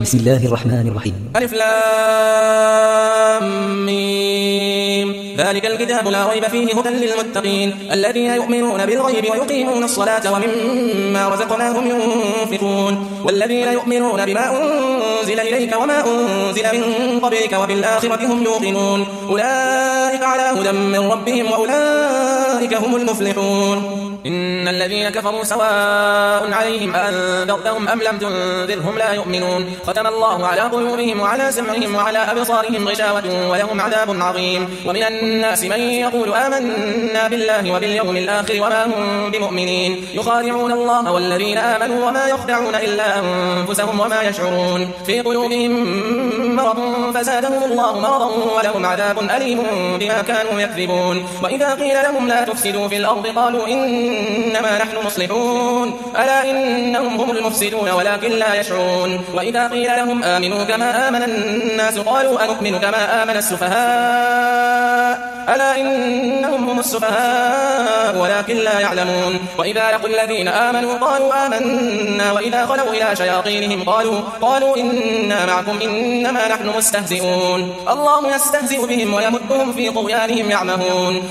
بسم الله الرحمن الرحيم. ألف لام ميم. ذلك الكتاب لا ريب فيه هدى للمتقين الذين يؤمنون بالغيب ويقيمون الصلاة ومما رزقناهم ينفقون والذين يؤمنون بما أنزل إليك وما أنزل من قبلك وبالآخرة هم يوقنون أولئك على هدى من ربهم وأولئك هم المفلحون. إن الذين كفروا سواء عليهم أأنذرتهم أم لم تنذرهم لا يؤمنون ختم الله على قلوبهم وعلى سمعهم وعلى أبصارهم غشاوة ولهم عذاب عظيم. ومن الناس من يقول آمنا بالله وباليوم الآخر وما هم بمؤمنين يخادعون الله والذين آمنوا وما يخدعون إلا أنفسهم وما يشعرون في قلوبهم مرض فزادهم الله مرضا ولهم عذاب أليم بما كانوا يكذبون. وإذا قيل لهم لا تفسدوا في الأرض قالوا إنما نحن مصلحون ألا إنهم هم المفسدون ولكن لا يشعرون. وإذا قيل لهم آمنوا كما آمن الناس قالوا أنؤمن كما آمن السفهاء ألا إنهم هم السفهاء ولكن لا يعلمون. وإذا لقوا الذين آمنوا قالوا آمنا وإذا خلوا إلى شياطينهم قالوا إنا معكم إنما نحن مستهزئون الله يستهزئ بهم ويمدهم في طغيانهم يعمهون.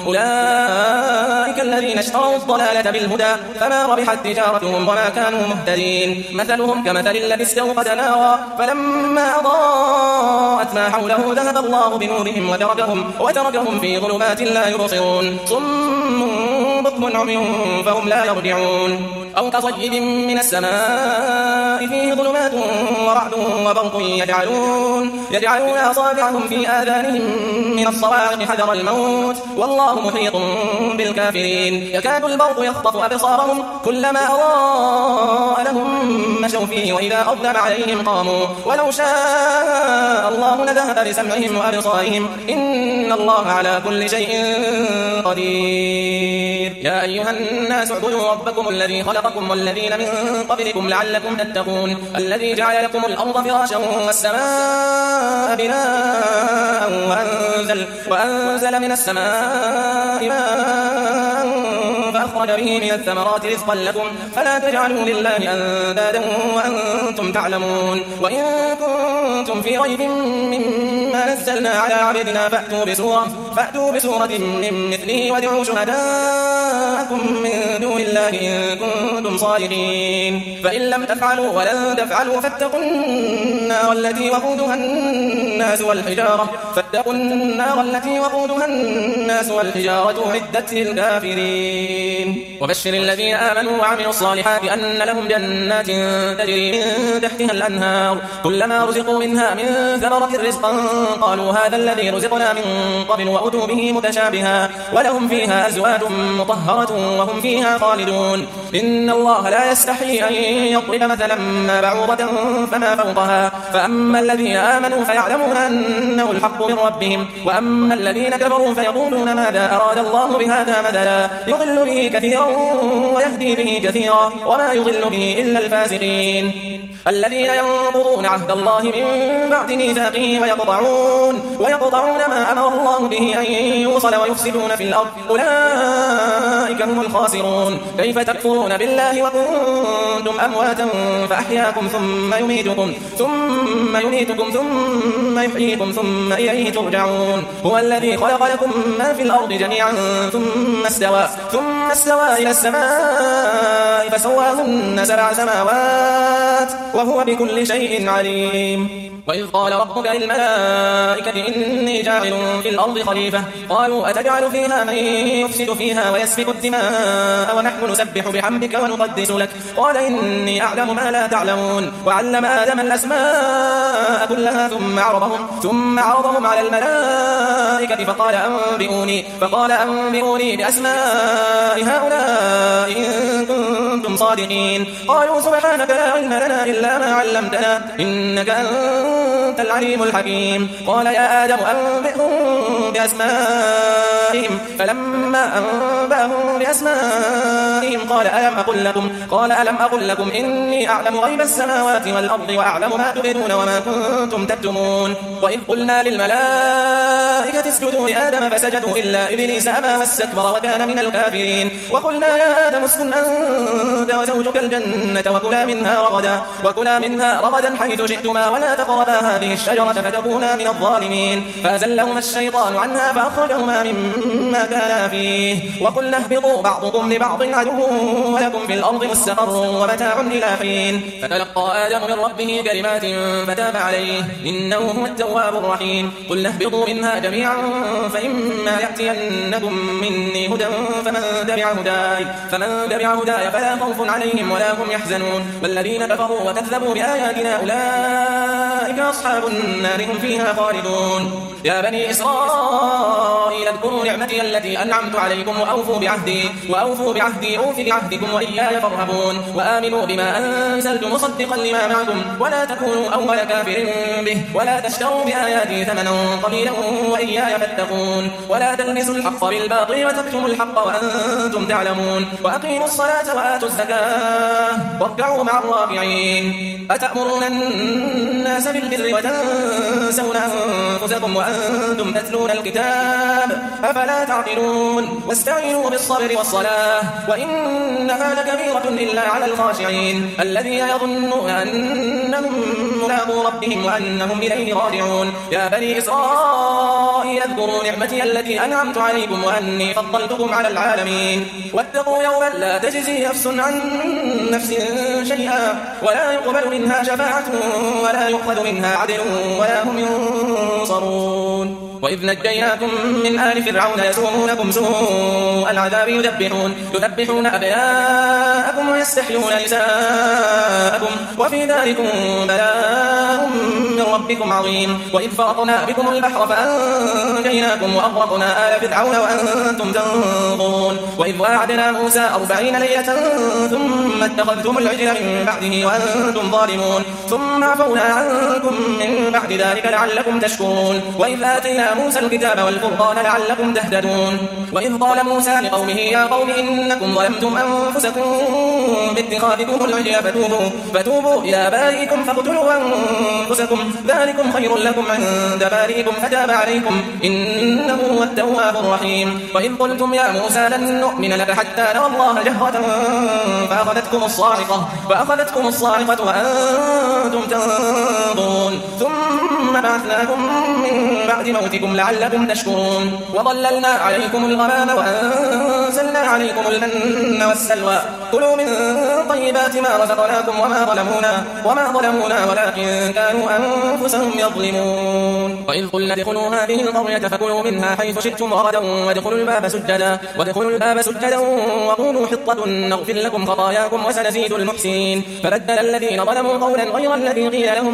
أولئك الذين اشتروا الضلالة بالهدى فما ربحت تجارتهم وما كانوا مهتدين. مثلهم كمثل الذي استوقد نارا فلما أضاءت ما حوله ذهب الله بنورهم وتركهم في ظلمات لا يبصرون صم بكم عمي فهم لا يرجعون. أو كصيب من السماء فيه ظلمات ورعد وبرق يجعلون أصابعهم في آذانهم من الصواعق حذر الموت والله محيط بالكافرين. يكاد البرق يخطف أبصارهم كلما أضاء لهم مشوا فيه وإذا أظلم عليهم قاموا ولو شاء الله لذهب بسمعهم وأبصارهم إن الله على كل شيء قدير. يا أيها الناس اعبدوا ربكم الذي خلقكم والذين من قبلكم لعلكم تتقون الذي جعل لكم الأرض فراشا والسماء بناء وأنزل من السماء ماء فأخرج به من الثمرات رزقا لكم فلا تجعلوا لله أندادا وأنتم تعلمون. وإن كنتم في ريب مما نزلنا على عبدنا فأتوا بسورة من مثله وادعوا شهداءكم من دون الله إن كنتم صادقين فإن لم تفعلوا ولن تفعلوا فاتقوا النار التي وقودها الناس والحجارة عدت للكافرين. وبشر الذين آمنوا وعملوا الصالحات أن لهم جنات تجري من تحتها الأنهار كلما رزقوا منها من ثمرة رزقا قالوا هذا الذي رزقنا من قبل وأتوا به متشابها ولهم فيها أزواج مطهرة وهم فيها خالدون. إن الله لا يستحيي أن يضرب مثلا ما بعوضة فما فوقها فأما الذين آمنوا فيعلمون أنه الحق من ربهم وأما الذين كفروا فيقولون ماذا أراد الله بهذا مثلا يضل به كثيرا ويهدي به كثيرا وما يضل به إلا الفاسقين الذين ينقضون عهد الله من بعد ميثاقه ويقطعون ما أمر الله به أن يوصل ويفسدون في الأرض أولئك هم الخاسرون. كيف تكفرون بالله وكنتم أمواتا فأحياكم ثم يميتكم ثم يحييكم ثم إليه ترجعون. هو الذي خلق لكم ما في الأرض جميعا ثم استوى إلى السماء فسواهن 7 سماوات وهو بكل شيء عليم. وإذ قال ربك للملائكة إني جاعل في الأرض خليفة قالوا أتجعل فيها من يفسد فيها ويسفك الدماء ونحن نسبح بحمدك ونقدس لك قال إني أعلم ما لا تعلمون. وعلم آدم الأسماء كلها ثم عرضهم على الملائكة فقال أنبئوني بأسماء هؤلاء إن كنتم صادقين. قالوا سبحانك لا علم لنا إلا ما علمتنا إنك أنت العليم الحكيم. قال يا آدم أنبئهم بأسمائهم فلما أنبأهم بأسمائهم قال ألم أقل لكم إني أعلم غيب السماوات والأرض وأعلم ما تبدون وما كنتم تكتمون. وإذ قلنا للملائكة اسجدوا لآدم فسجدوا إلا إبليس أبى واستكبر وكان من الكافرين. وقلنا يا آدم اسكن أنت وزوجك الجنة وكلا منها رغدا حيث شئتما ولا تقربا هذه الشجرة فتكونا من الظالمين. فأزلهما الشيطان عنها فأخرجهما مما كانا فيه وقلنا اهبطوا بعضكم لبعض عدو ولكم في الأرض مستقر ومتاع إلى حين. فتلقى آدم من ربه كلمات فتاب عليه إنه هو التواب الرحيم. قلنا اهبطوا منها جميعا فإما يأتينكم مني هدى فمن تبع هداي فلا خوف عليهم ولا هم يحزنون. والذين كفروا وكذبوا بآياتنا أولئك أصحاب النار هم فيها خالدون. يا بني إسرائيل اذكروا نعمتي التي أنعمت عليكم وأوفوا بعهدي أوف بعهدكم وإياي فارهبون. وآمنوا بما أنزلت مصدقا لما معكم ولا تكونوا أول كافر به ولا تشتروا بآياتي ثمنا قليلا وإياي فاتقون. ولا تلبسوا الحق بالباطل وتكتموا الحق وأنتم تعلمون. وأقيموا الصلاة وآتوا الزكاة واركعوا مع الراكعين. أتأمرون الناس بالبر وتنسون أنفسكم وأنتم تتلون الكتاب أفلا تعقلون. واستعينوا بالصبر والصلاة وإنها لكبيرة إلا على الخاشعين الذين يظنون أنهم ملاقو ربهم وأنهم إليه راجعون. يا بني إسرائيل اذكروا نعمتي التي أنعمت عليكم وأني فضلتكم على العالمين. واتقوا يوما لا تجزي نفس عن نفس شيئا ولا يقبل منها شفاعة ولا يؤخذ منها عدل ولا هم ينصرون. وإذ نجيناكم من آل فرعون يسومونكم سوء العذاب يذبحون أبناءكم ويستحيون نساءكم وفي ذلكم بلاء من ربكم عظيم. وإذ فرقنا بكم البحر فأنجيناكم وأغرقنا آل فرعون وأنتم تنظرون. وإذ واعدنا موسى 40 ليلة ثم اتخذتم العجل من بعده وأنتم ظالمون ثم عفونا عنكم من بعد ذلك لعلكم تشكرون. وإذ آتينا موسى الكتاب والفرقان لعلكم تهتدون. وإذ قال موسى لقومه يا قوم إنكم ظلمتم أنفسكم باتخاذكم العجل فتوبوا إلى بارئكم فاقتلوا أنفسكم ذلكم خير لكم عند بارئكم فتاب عليكم إنه هو التواب الرحيم. وإذ قلتم يا موسى لن نؤمن لك حتى نرى الله جهرة فأخذتكم الصاعقة وأنتم تنظرون ثم بعثناكم من بعد موتكم لعلكم تشكرون. وظللنا عليكم الغمام وأنزلنا عليكم المن والسلوى كلوا من طيبات ما رزقناكم وما ظلمونا ولكن كانوا أنفسهم يظلمون. وإذ قلنا ادخلوا هذه القرية فكلوا منها حيث شئتم رغدا وادخلوا الباب سجدا وقولوا حطة نغفر لكم خطاياكم وسنزيد المحسنين. فبدل الذين ظلموا قولا غير الذي قيل لهم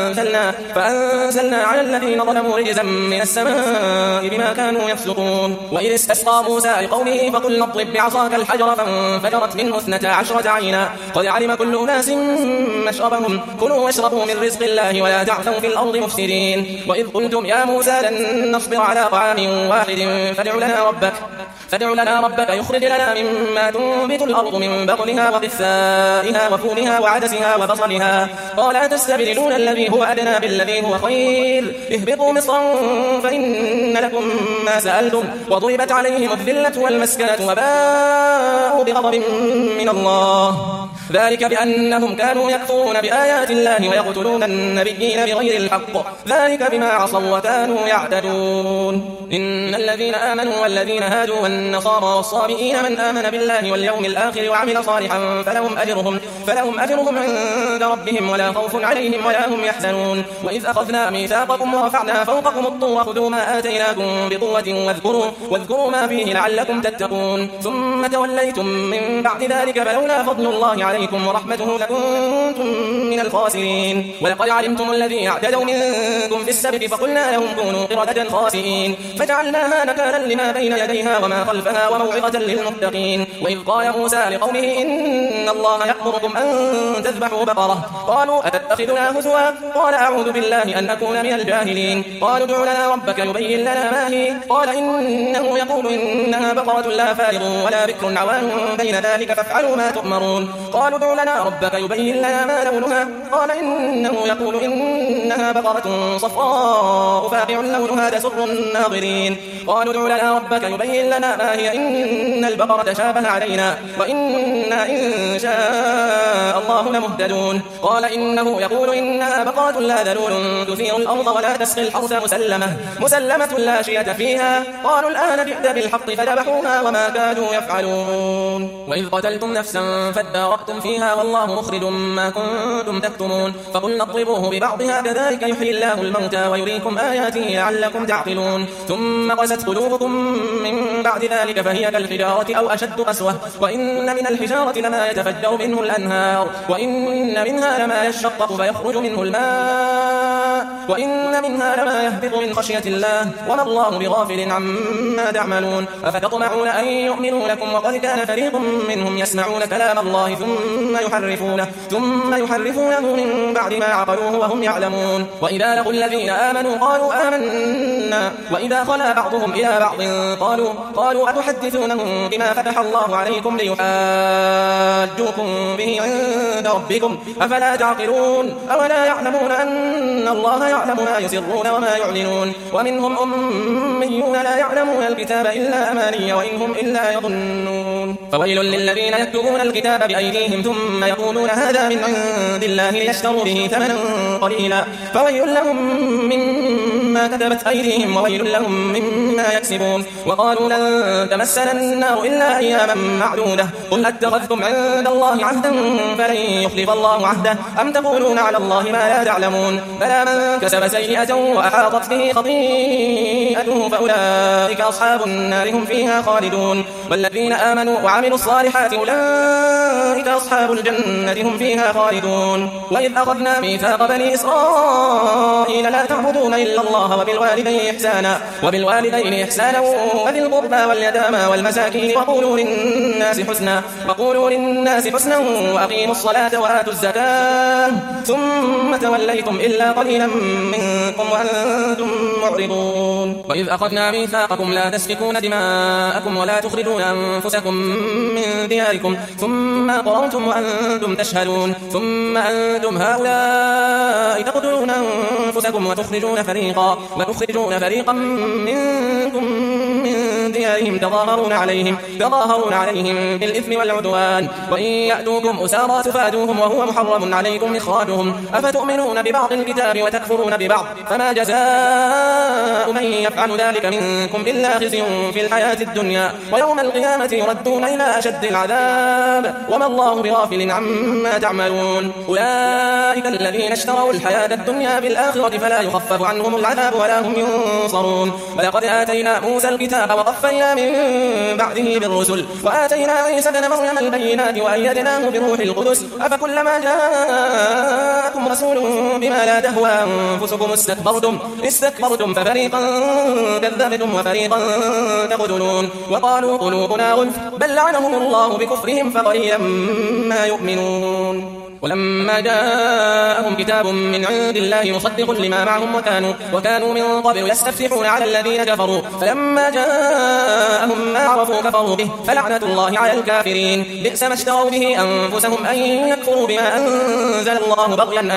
فأنزلنا على الذين ظلموا رجزا من السماء بما كانوا يفسقون. وإذ استسقى موسى لقومه فقلنا اضرب بعصاك الحجر فانفجرت منه 12 عينا قد علم كل أناس مشربهم كلوا واشربوا من رزق الله ولا تعثوا في الأرض مفسدين. وإذ قلتم يا موسى لن نصبر على طعام واحد فادع لنا ربك يخرج لنا مما تنبت الأرض من بقلها وقثائها وفومها وعدسها وبصلها قال أتستبدلون الذي هو أدنى بالذي هو خير اهبطوا مصرا فإن لكم ما سألتم وضربت عليهم الذلة والمسكنة وباءوا بغضب من الله ذلك بأنهم كانوا يكفرون بآيات الله ويقتلون النبيين بغير الحق ذلك بما عصوا وكانوا يعتدون. إن الذين آمنوا والذين هادوا والنصارى والصابئين من آمن بالله واليوم الآخر وعمل صالحا فلهم أجرهم عند ربهم ولا خوف عليهم ولا هم يحزنون. وإذ أخذنا ميثاقكم ورفعنا فوقكم الطور خذوا ما آتيناكم بقوة واذكروا ما فيه لعلكم تتقون ثم توليتم من بعد ذلك فلولا فضل الله عليكم ورحمته لكنتم من الخاسرين. ولقد علمتم الذين اعتدوا منكم في السبت فقلنا لهم كونوا قردة خاسئين فجعلناها نكالا لما بين يديها وما خلفها وموعظة للمتقين. وإذ قال موسى لقومه إن الله يأمركم أن تذبحوا بقرة قالوا أتتخذنا هزوا قال أعوذ بالله أن أكون من الجاهلين. قالوا ادع لنا ربك يبين لنا ما هي قال إنه يقول إنها بقرة لا فارغ ولا بكر عوان بين ذلك فافعلوا ما تؤمرون. قالوا ادع لنا ربك يبين لنا ما لونها قال إنه يقول إنها بقرة صفراء فاقع لونها تسر الناظرين قالوا ادع لنا ربك يبين لنا ما هي إن البقرة شابه علينا وإنا إن شاء الله لمهتدون قال إنه يقول إنها بقرة لا ذلول تثير الأرض ولا تسقي الحرث مسلمة لا شية فيها قالوا الآن جئت بالحق فذبحوها وما كادوا يفعلون وإذ قتلتم نفسا فادارأتم فيها والله مخرج ما كنتم تكتمون فقلنا اضربوه ببعضها كذلك يحيي الله الموتى ويريكم آياته لعلكم تعقلون ثم قست قلوبكم من بعد ذلك فهي كالحجارة أو أشد قسوة وإن من الحجارة لما يتفجر منه الأنهار وإن منها لما يشقق فيخرج منه الماء وإن منها لما يهبط من خشية الله وما الله بغافل عما تعملون أفتطمعون أن يؤمنوا لكم وقد كان فريق منهم يسمعون كلام الله ثم يحرفونه من بعد ما عقلوه وهم يعلمون وإذا لقوا الذين آمنوا قالوا آمنا وإذا خلا بعضهم إلى بعض قالوا أتحدثونهم بما فتح الله عليكم ليحاجوكم به عند ربكم أفلا تعقلون أولا يعلمون أن الله يعلم ما يسرون وما يعلنون ومنهم أميون لا يعلمون الكتاب إلا أماني وإنهم إلا يظنون فويل للذين يكتبون الكتاب بأيديهم ثم يقولون هذا من عند الله ليشتروا به ثمنا قليلا فويل لهم مما كتبت أيديهم وويل لهم مما يكسبون وقالوا لن تمسنا النار إلا أياما معدودة قل أتخذتم عند الله عهدا فلن يخلف الله عهده أم تقولون على الله ما لا تعلمون بلى من كسب سيئة وأحاطت به خطيئته فأولئك أصحاب النار هم فيها خالدون والذين آمنوا وعملوا الصالحات أولئك أصحاب الجنة هم فيها خالدون وإذ أخذنا ميثاق بني إسرائيل لا تعبدون إلا الله وبالوالدين إحسانا وذي القربى واليتامى والمساكين وقولوا للناس حسنا وأقيموا الصلاة وآتوا الزكاة ثم توليتم إلا قليلا منكم وأنتم معرضون وإذ أخذنا ميثاقكم لا تسفكون دماءكم ولا تخرجون أنفسكم من دياركم ثم أقررتم وأنتم تشهدون ثم أنتم هؤلاء تقتلون أنفسكم وتخرجون فريقا منكم من ديارهم تظاهرون عليهم بالإثم والعدوان وإن يأتوكم أسارى تفادوهم وهو محرم عليكم إخراجهم أفتؤمنون ببعض الكتاب وتكفرون ببعض فما جزاء من يفعل ذلك منكم إلا خزي في الحياة الدنيا ويوم القيامة يردون إلى أشد العذاب وما الله بغافل عما تعملون أولئك الذين اشتروا الحياة الدنيا بالآخرة فلا يخفف عنهم العذاب ولا هم ينصرون ولقد آتينا موسى الكتاب وقفينا من بعده بالرسل وآتينا عيسى ابن مريم البينات وأيدناه بروح القدس أفكلما جاءكم رسول بما لا تهوى أنفسكم استكبرتم ففريقا كذبتم وفريقا تقتلون وقالوا قلوبنا غلف بل لعنهم الله بكفرهم فقليلا ما يؤمنون ولما جاءهم كتاب من عند الله مصدق لما معهم وكانوا من قبل يستفتحون على الذين كفروا فلما جاءهم ما عرفوا كفروا به فلعنة الله على الكافرين بئس ما اشتروا به أنفسهم أن يكفروا بما أنزل الله بغيا أن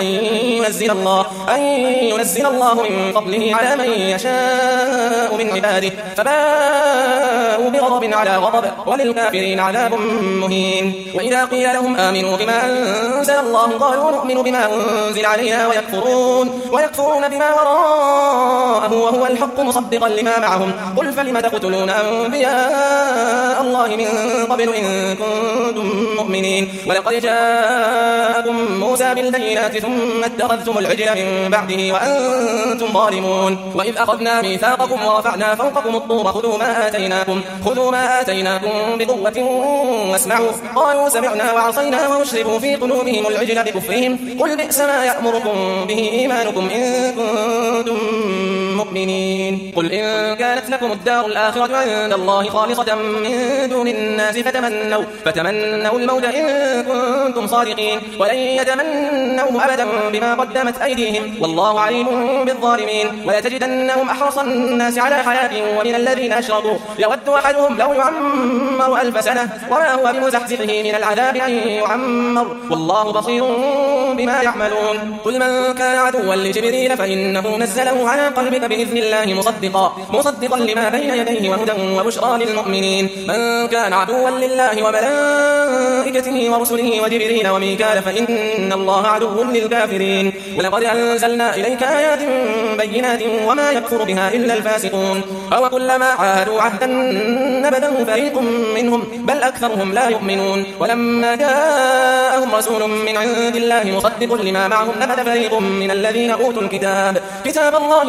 ينزل الله من فضله على من يشاء من عباده فباءوا بغضب على غضب وللكافرين عذاب مهين وإذا قيل لهم آمنوا بما أنزل الله قالوا نؤمن بما أنزل علينا ويكفرون بما وراءه وهو الحق مصدقا لما معهم قل فلم تقتلون أنبياء الله من قبل إن كنتم مؤمنين ولقد جاءكم موسى بالبينات ثم اتخذتم العجل من بعده وأنتم ظالمون وإذ أخذنا ميثاقكم ورفعنا فوقكم الطور خذوا ما آتيناكم بقوة واسمعوا قالوا سمعنا وعصينا وأشربوا في قلوبهم العجل بكفرهم قل بئس ما يأمركم به إيمانكم إن كنتم مؤمنين قل إن كانت لكم الدار الآخرة عند الله خالصة من دون الناس فتمنوا الموت إن كنتم صادقين ولن يتمنوا أبدا بما قدمت أيديهم والله عليم بالظالمين ولتجدنهم أحرص الناس على حياة ومن الذين أشركوا يود أحدهم لو يعمر 1000 سنة وما هو بمزحزحه من العذاب أن يعمر والله بصير بما يعملون قل من كان عدوا لجبريل فإنه نزله على قلبك بإذن الله مصدقا لما بين يديه وهدى وبشرى للمؤمنين من كان عدوا لله وملائكته ورسله وجبريل وميكال فإن الله عدو للكافرين ولقد أنزلنا إليك آيات بينات وما يكفر بها إلا الفاسقون أو كلما عاهدوا عهدا نبذه فريق منهم بل أكثرهم لا يؤمنون ولما جاءهم رسول من عند الله مصدق لما معهم نبذ فريق من الذين أوتوا كتاب الله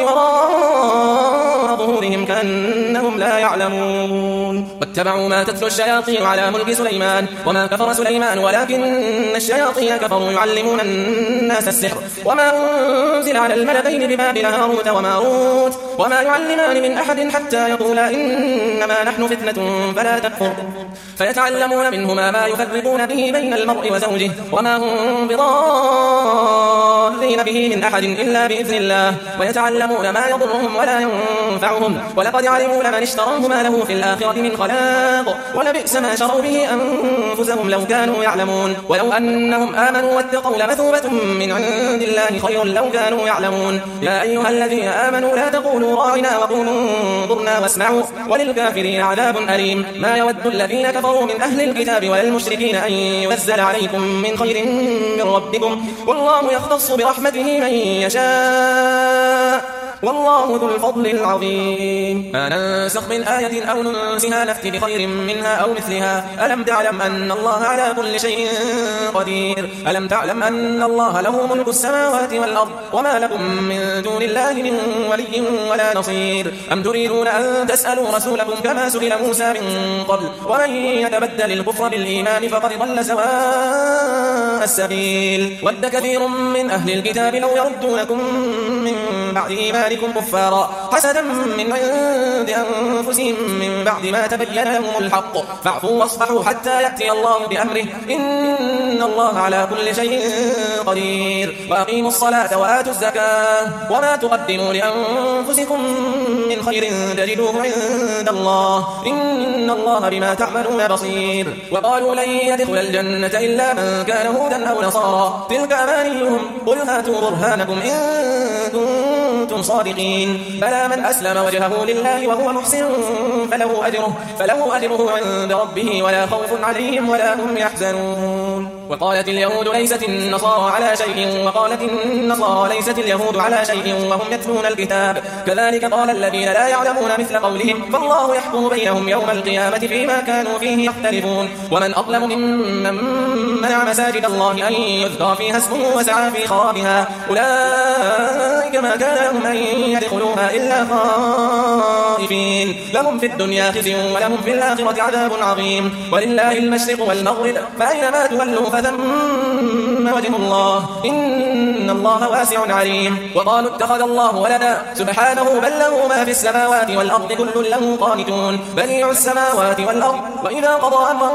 وراء ظهورهم كأنهم لا يعلمون واتبعوا ما تتلو الشياطين على ملك سليمان وما كفر سليمان ولكن الشياطين كفروا يعلمون الناس السحر وما أنزل على الملكين ببابل هاروت وماروت وما يعلمان من أحد حتى يقولا إنما نحن فتنة فلا تكفر فيتعلمون منهما ما يفرقون به بين المرء وزوجه وما هم بضارين به من أحد إلا بإذن الله ويتعلمون ما يضرهم ولا ينفعهم ولقد علموا لمن اشتراه ما له في الآخرة من خلاق ولبئس ما شروا به أنفسهم لو كانوا يعلمون ولو أنهم آمنوا واتقوا لمثوبة من عند الله خير لو كانوا يعلمون يا أيها الذين آمنوا لا تقولوا راعنا وقولوا انظرنا واسمعوا وللكافرين عذاب أليم ما يود الذين كفروا من أهل الكتاب والمشركين أن ينزل عليكم من خير من ربكم والله يختص برحمته من يشاء والله ذو الفضل العظيم ما ننسخ من آية أو ننسها نأت بخير منها أو مثلها ألم تعلم أن الله على كل شيء قدير ألم تعلم أن الله له ملك السماوات والأرض وما لكم من دون الله من ولي ولا نصير أم تريدون أن تسألوا رسولكم كما سئل موسى من قبل ومن يتبدل الكفر بالإيمان فقد ضل سواء السبيل ود كثير من أهل الكتاب لو يردونكم من بعد إيمانكم كفارا حسدا من عند أنفسهم من بعد ما تبين لهم الحق فاعفوا واصفحوا حتى يأتي الله بأمره إن الله على كل شيء قدير وأقيموا الصلاة وآتوا الزكاة وما تقدموا لأنفسكم من خير تجدوه عند الله إن الله بما تعملون بصير وقالوا لن يدخل الجنة إلا من كان هودا أو نصارى تلك أمانيهم قل هاتوا برهانكم إن كنتم صادقين بلى من أسلم وجهه لله وهو محسن فله أجره عند ربه ولا خوف عليهم ولا هم يحزنون وقالت اليهود ليست النصارى على شيء وقالت النصارى ليست اليهود على شيء وهم يتلون الكتاب كذلك قال الذين لا يعلمون مثل قولهم فالله يحكم بينهم يوم القيامة فيما كانوا فيه يختلفون ومن أظلم ممن منع مساجد الله أن يذكر فيها اسمه وسعى في خرابها أولئك ما كان لهم أن يدخلوها إلا خائفين لهم في الدنيا خزي ولهم في الآخرة عذاب عظيم ولله المشرق والمغرب فأينما تولوا فثم وجه الله إن الله واسع عليم وقالوا اتخذ الله ولدا سبحانه بل له ما في السماوات والأرض كل له قانتون بديع السماوات والأرض وإذا قضى أمرا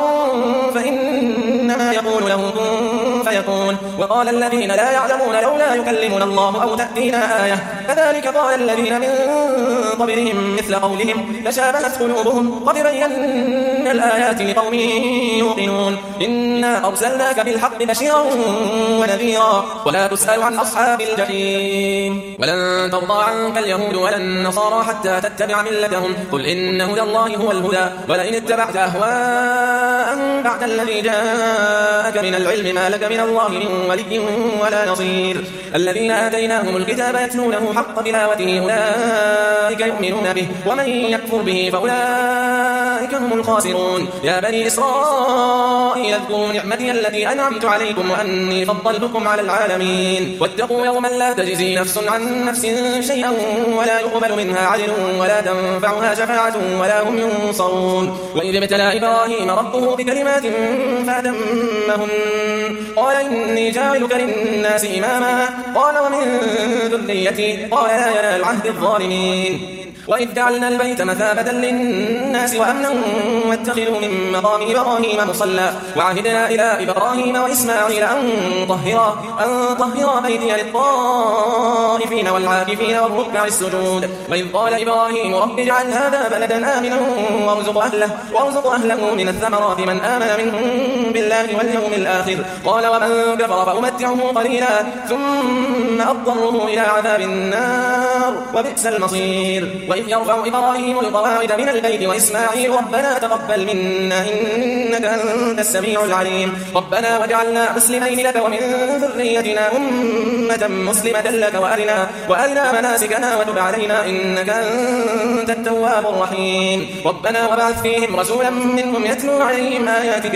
فإنما يقول له كن فيكون وقال الذين لا يعلمون لولا يكلمنا الله أو تأتينا آية كذلك قال الذين من قبلهم مثل قولهم تشابهت قلوبهم قد بينا الآيات لقوم يوقنون إنا أرسلناك بالحق بشيرا ونذيرا ولا تسأل عن أصحاب الجحيم ولن ترضى عنك اليهود ولا النصارى حتى تتبع ملتهم قل إن هدى الله هو الهدى ولئن اتبعت أهواءهم بعد الذي جاءك من العلم ما لك من الله من ولي ولا نصير الذين آتيناهم الكتاب يتلونه حق تلاوته أولئك يؤمنون به ومن يكفر به فأولئك هم الخاسرون يا بني إسرائيل اذكروا نعمتي التي أنعمت عليكم وأني فضلتكم على العالمين واتقوا يوما لا تجزي نفس عن نفس شيئا ولا يقبل منها عدل ولا تنفعها شفاعة ولا هم ينصرون وإذ ابتلى إبراهيم ربه بكلمات فأتمهن قال إني جاعلك للناس إماما قال ومن ذريتي قال لا ينال عهد الظالمين وإذ جعلنا البيت مثابة للناس وأمنا واتخذوا من مقام إبراهيم مصلى وعهدنا إلى إبراهيم وإسماعيل أن طهرا بيتي للطائفين والعاكفين والركع السجود. وإذ قال إبراهيم رب اجعل هذا بلدا آمنا وارزق أهله من الثمرات من آمن منهم بالله واليوم الآخر قال ومن كفر فأمتعه قليلا ثم أضطره إلى عذاب النار وبئس المصير. وإذ يرفع إبراهيم القواعد من البيت وإسماعيل ربنا تقبل منا إنك أنت السميع العليم ربنا واجعلنا مسلمين لك ومن ذريتنا أمة مسلمة لك وأرنا مناسكنا وتب علينا إنك أنت التواب الرحيم ربنا وابعث فيهم رسولا منهم يتلو عليهم آياتك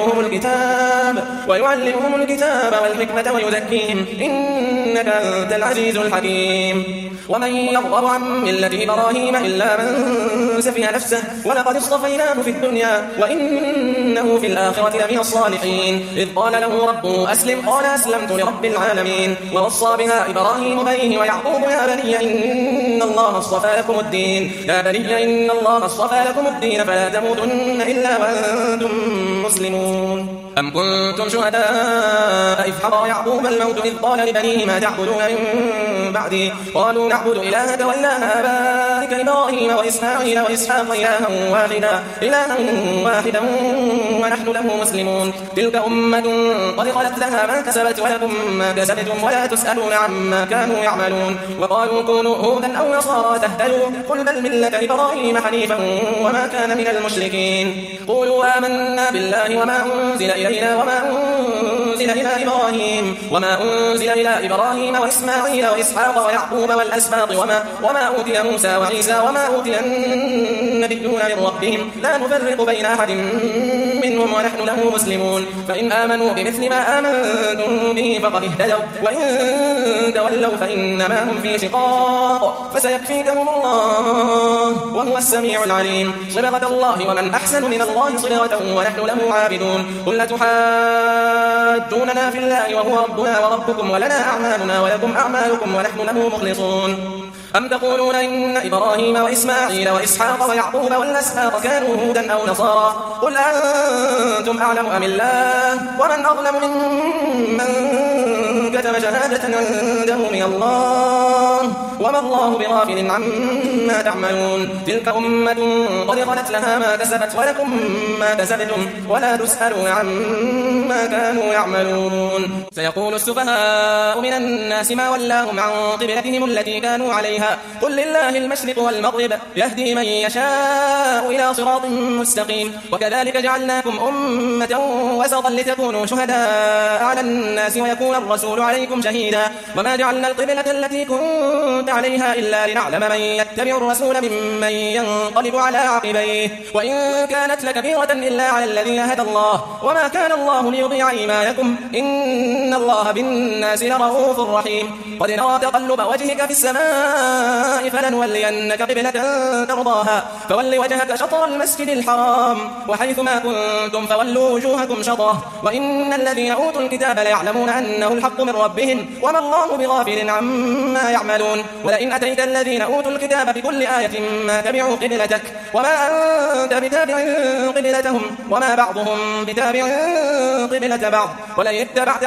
ويعلمهم الكتاب والحكمة ويزكيهم إنك أنت العزيز الحكيم. ومن يرغب عن ملة إبراهيم إلا من سفه نفسه ولقد اصطفيناه في الدنيا وإنه في الآخرة لمن الصالحين. إذ قال له ربه أسلم قال أسلمت لرب العالمين ووصى بها إبراهيم بنيه ويعقوب يا بني إن الله اصطفى لكم الدين فلا تموتن إلا وأنتم مسلمون. أم كنتم شهداء إذ حضر يعقوب الموت إذ قال لبنيه ما تعبدون من بعدي قالوا نعبد إلهك وإله آبائك إبراهيم وإسماعيل وإسحاق إلها واحدا ونحن له مسلمون. تلك أمة قد خلت لها ما كسبت ولكم ما كسبتم ولا تسألون عما كانوا يعملون. وقالوا كونوا هودا أو نصارى تهتدوا قل بل ملة إبراهيم حنيفا وما كان من المشركين. قولوا آمنا بالله وما أنزل إلينا وما أنزل إلى إبراهيم وإسماعيل وإسحاق ويعقوب والأسباط وما أوتي موسى وعيسى وما أوتي النبيون من ربهم لا نفرق بين أحد منهم ونحن له مسلمون. فإن آمنوا بمثل ما آمنتم به فقد اهتدوا وإن تولوا فإنما هم في شقاق فسيكفيكهم الله وهو السميع العليم. صبغة الله ومن أحسن من الله صبغة ونحن له عابدون. قل تحاجوننا في الله وهو ربنا وربكم ولنا أعمالنا ولكم أعمالكم ونحن له مخلصون. أم تقولون إن إبراهيم وإسماعيل وإسحاق ويعقوب والأسباط كانوا هودا أو نصارى قل أنتم أعلم أم الله ومن أظلم ممن كتم شهادة عنده من الله وما الله بغافل عما تعملون. تلك أمة قد خلت لها ما كسبت ولكم ما كسبتم ولا تسألون عما كانوا يعملون. سيقول السفهاء من الناس ما ولاهم عن قبلتهم التي كانوا عليها قل لله المشرق والمغرب يهدي من يشاء إلى صراط مستقيم. وكذلك جعلناكم أمة وسطا لتكونوا شهداء على الناس ويكون الرسول عليكم شهيدا. وما جعلنا القبلة التي كنت عليها إلا لنعلم من يتبع الرسول ممن ينقلب على عقبيه وإن كانت لكبيرة إلا على الذين هدى الله وما كان الله ليضيع إيمانكم إن الله بالناس لرؤوف رحيم. قد نرى تقلب وجهك في السماء فلنولينك قبلة ترضاها فول وجهك شطر المسجد الحرام وحيث ما كنتم فولوا وجوهكم شطره وإن الذين أوتوا الكتاب ليعلمون أنه الحق من ربهم وما الله بغافل عما يعملون. ولئن أتيت الذين أوتوا الكتاب بكل آية ما تبعوا قبلتك وما أنت بتابع قبلتهم وما بعضهم بتابع قبلة بعض ولئن اتبعت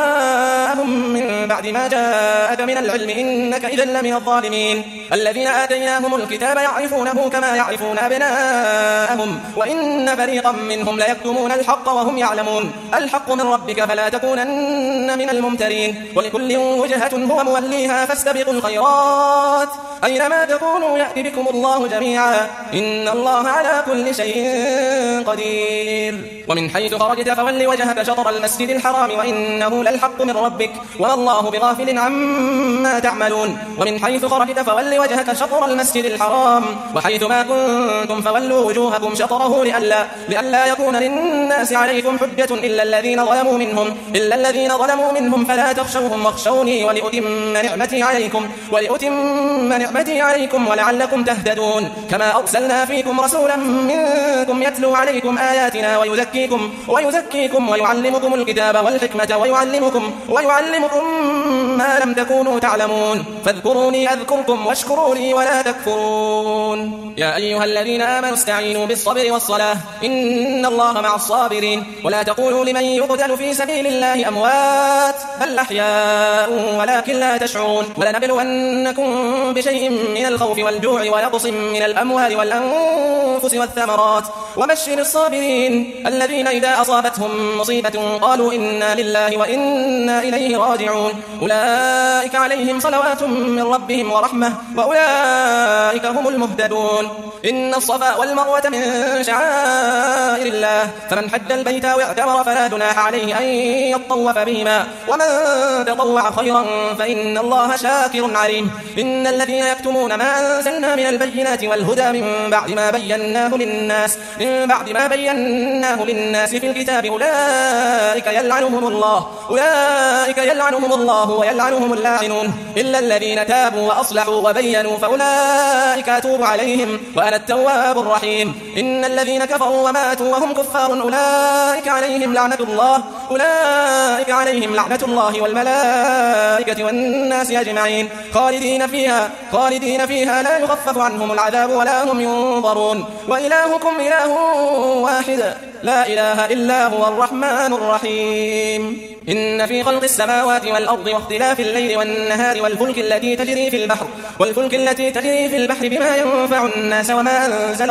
أهواءهم من بعد ما جاءك من العلم إنك إذا لمن الظالمين. الذين آتيناهم الكتاب يعرفونه كما يعرفون أبناءهم وإن فريقا منهم ليكتمون الحق وهم يعلمون. الحق من ربك فلا تكونن من الممترين. ولكل وجهة هو موليها فاستبقوا الخيرات أينما تكونوا يأتي بكم الله جميعا إن الله على كل شيء قدير. ومن حيث خرجت فول وجهك شطر المسجد الحرام وإنه للحق من ربك وما الله بغافل عما تعملون. ومن حيث خرجت فول وجهك شطر المسجد الحرام وحيث ما كنتم فولوا وجوهكم شطره لئلا يكون للناس عليكم حجة إلا الذين ظلموا منهم فلا تخشوهم واخشوني ولأتم ولأتم نعمتي عليكم ولعلكم تهتدون كما أرسلنا فيكم رسولا منكم يتلو عليكم آياتنا ويزكيكم ويعلمكم الكتاب والحكمة ويعلمكم ما لم تكونوا تعلمون فاذكروني أذكركم واشكروا لي ولا تكفرون. يا أيها الذين آمنوا استعينوا بالصبر والصلاة إن الله مع الصابرين. ولا تقولوا لمن يقتل في سبيل الله أموات بل أحياء ولكن لا تشعرون. ولنبلونكم بشيء من الخوف والجوع ونقص من الأموال والأنفس والثمرات وبشر الصابرين الذين إذا أصابتهم مصيبة قالوا إنا لله وإنا إليه راجعون أولئك عليهم صلوات من ربهم ورحمة وأولئك هم المهتدون. إن الصفا والمروة من شعائر الله فمن حج البيت واعتمر فلا جناح عليه أن يطوف بهما ومن تطوع خيرا فإن الله شاكر عليم. إن الذين يكتمون ما أنزلنا من البينات والهدى من بعد ما بيناه للناس في الكتاب أولئك يلعنهم الله ويلعنهم اللاعنون إلا الذين تابوا وأصلحوا وبينوا فأولئك أتوب عليهم وأنا التواب الرحيم. إن الذين كفروا وماتوا وهم كفار أولئك عليهم لعنة الله والملائكة والناس أجمعين خالدين فيها لا يخفف عنهم العذاب ولا هم ينظرون. وإلهكم إله واحد لا إله إلا هو الرحمن الرحيم. إن في خلق السماوات والأرض واختلاف الليل والنهار والفلك التي تجري في البحر بما ينفع الناس وما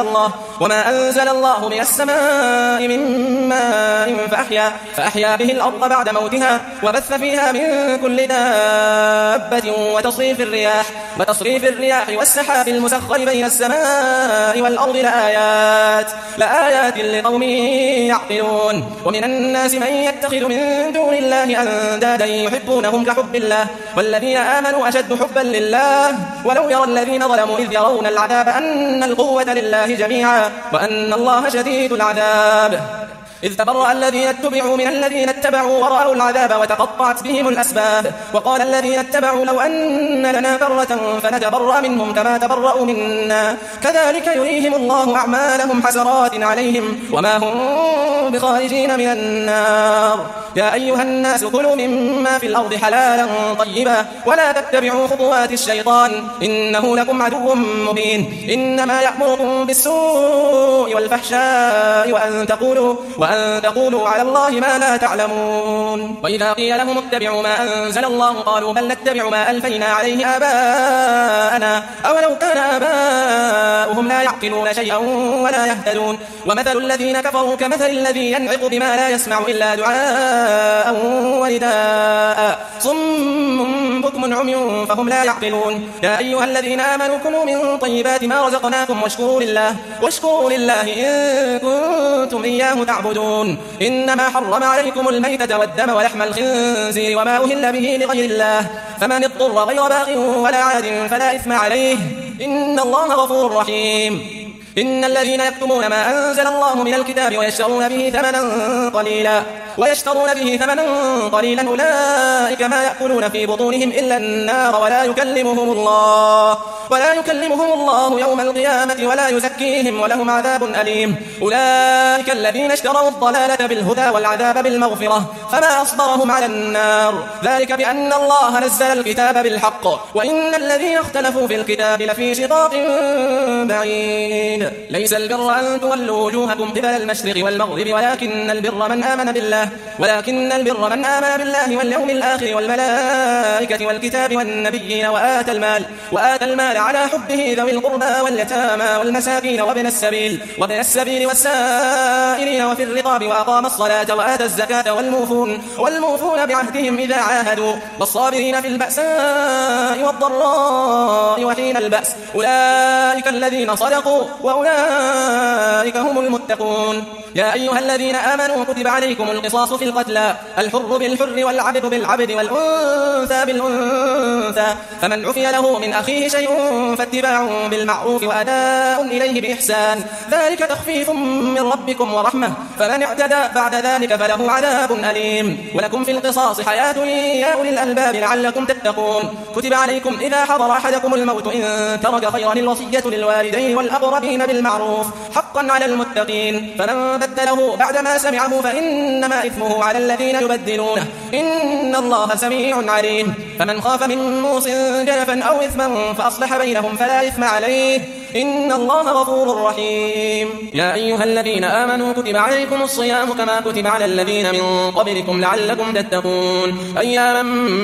أنزل الله من السماء من ماء فأحيا به الأرض بعد موتها وبث فيها من كل دابة وتصريف الرياح والسحاب المسخر بين السماء والأرض لآيات لقوم يعقلون. ومن الناس من يتخذ من دون الله أندادا يحبونهم كحب الله والذين آمنوا أشد حبا لله ولو يرى الذين ظلموا إذ يرون العذاب أن القوة لله جميعا وأن الله شديد العذاب. إذ تبرأ الذين اتبعوا من الذين اتبعوا ورأوا العذاب وتقطعت بهم الأسباب وقال الذين اتبعوا لو أن لنا كرة فنتبرأ منهم كما تبرأوا منا كذلك يريهم الله أعمالهم حسرات عليهم وما هم بخارجين من النار. يا أيها الناس كلوا مما في الأرض حلالا طيبا ولا تتبعوا خطوات الشيطان إنه لكم عدو مبين. إنما يأمركم بالسوء والفحشاء وأن تقولوا على الله ما لا تعلمون. وإذا قيل لهم اتبعوا ما أنزل الله قالوا بل نتبع ما ألفينا عليه آباءنا أولو كان آباؤهم لا يعقلون شيئا ولا يهتدون. ومثل الذين كفروا كمثل الذي ينعق بما لا يسمع إلا دعاء ونداء صم بكم عمي فهم لا يعقلون. يا أيها الذين آمنوا كلوا من طيبات ما رزقناكم واشكروا لله إن كنتم إياه تعبدون. إنما حرم عليكم الميتة والدم ولحم الخنزير وما أهل به لغير الله فمن اضطر غير باغ ولا عاد فلا إثم عليه إن الله غفور رحيم. إن الذين يكتمون ما أنزل الله من الكتاب ويشترون به ثمنا قليلا أولئك ما يأكلون في بطونهم إلا النار ولا يكلمهم الله يوم القيامة ولا يزكيهم ولهم عذاب أليم. أولئك الذين اشتروا الضلالة بالهدى والعذاب بالمغفرة فما أصبرهم على النار ذلك بأن الله نزل الكتاب بالحق وإن الذين اختلفوا في الكتاب لفي شقاق بعيد. ليس البر أن تولوا وجوهكم قبل المشرق والمغرب ولكن البر من آمن بالله واليوم الآخر والملائكة والكتاب والنبيين وآتى المال على حبه ذوي القربى واليتامى والمساكين وابن السبيل والسائلين وفي الرقاب وأقام الصلاة وآتى الزكاة والموفون بعهدهم إذا عاهدوا والصابرين في البأساء والضراء وحين البأس أولئك الذين صدقوا وأولئك هم المتقون. يا أيها الذين آمنوا كتب عليكم القصاص القصاص في القتلى، الحر بالحر والعبد بالعبد والأنثى بالأنثى، فمن عفي له من أخيه شيء فاتباع بالمعروف وأداء إليه بإحسان، ذلك تخفيف من ربكم ورحمة، فمن اعتدى بعد ذلك فله عذاب أليم. ولكم في القصاص حياة يا أولي الألباب لعلكم تتقون. كتب عليكم إذا حضر أحدكم الموت إن ترك خيرا الوصية للوالدين والأقربين بالمعروف حقا على المتقين، فمن بدله بعدما سمعه فإنما إثمه على الذين يبدلونه، إن الله سميع عليم. فمن خاف من موص جنفا أو إثما فأصلح بينهم فلا إثم عليه، إن الله غفور رحيم. يا أيها الذين آمنوا كتب عليكم الصيام كما كتب على الذين من قبلكم لعلكم تتقون، أياما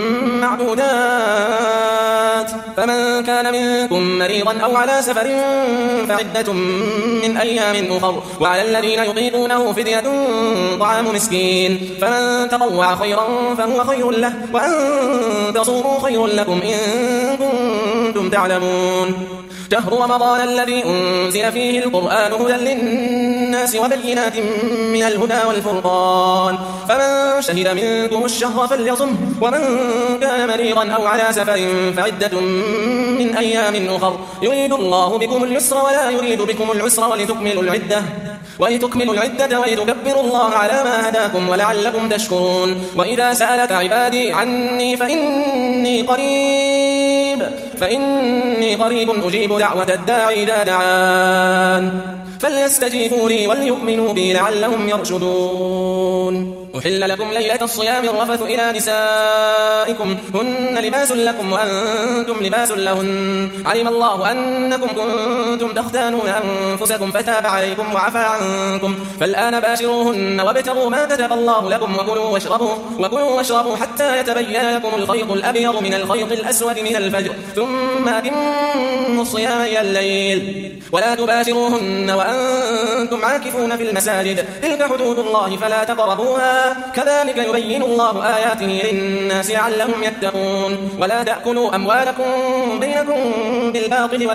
معدودات، فمن كان منكم مريضا أو على سفر فعدة من أيام أخر، وعلى الذين يطيقونه فدية طعام مسكين، فمن تطوع خيرا فهو خير له، وأن تصوموا خير لكم إن كنتم تعلمون. شهر رمضان الذي أنزل فيه القرآن هدى للناس وبينات من الهدى والفرقان، فمن شهد منكم الشهر فليصم، ومن كان مريضا أو على سفر فعدة من أيام أخر، يريد الله بكم اليسر ولا يريد بكم العسر ولتكملوا العدة ولتكبروا الله على ما هداكم ولعلكم تشكرون. وإذا سألك عبادي عني فإني قريب أجيب دعوة الداعي إذا دعان، فليستجيبوا لي وليؤمنوا بي لعلهم يرشدون. أحل لكم ليلة الصيام الرفث إلى نسائكم هن لباس لكم وأنتم لباس لهن، علم الله أنكم كنتم تختانون أنفسكم فتاب عليكم وعفى عنكم، فالآن باشروهن وابتغوا ما كتب الله لكم وكلوا واشربوا حتى يتبين لكم الخيط الأبيض من الخيط الأسود من الفجر، ثم أتموا الصيام إلى الليل، ولا تباشروهن وأنتم عاكفون في المساجد، تلك حدود الله فلا تقربوها، كذلك يبين الله آياته للناس لعلهم يتقون. ولا تأكلوا أموالكم بينكم بالباطل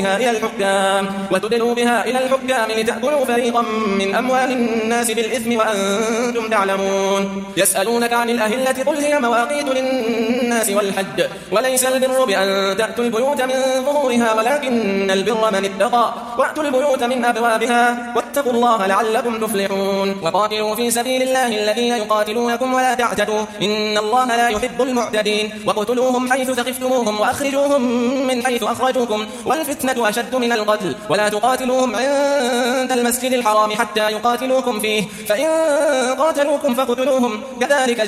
وتدلوا بها إلى الحكام لتأكلوا فريقا من أموال الناس بالإثم وأنتم تعلمون. يسألونك عن الأهلة قل هي مواقيت للناس والحج، وليس البر بأن تأتوا البيوت من ظهورها ولكن البر من اتقى، وأتوا البيوت من أبوابها، واتقوا الله لعلكم تفلحون. وقاتلوا في سبيل الله الذين يقاتلونكم ولا تعتدوا إن الله لا يحب المعتدين، وقتلوهم حيث ثقفتموهم وأخرجوهم من حيث أخرجوكم، والفتنة أشد من القتل، ولا تقاتلوهم عند المسجد الحرام حتى يقاتلوكم فيه، فإن قاتلوكم فاقتلوهم، كذلك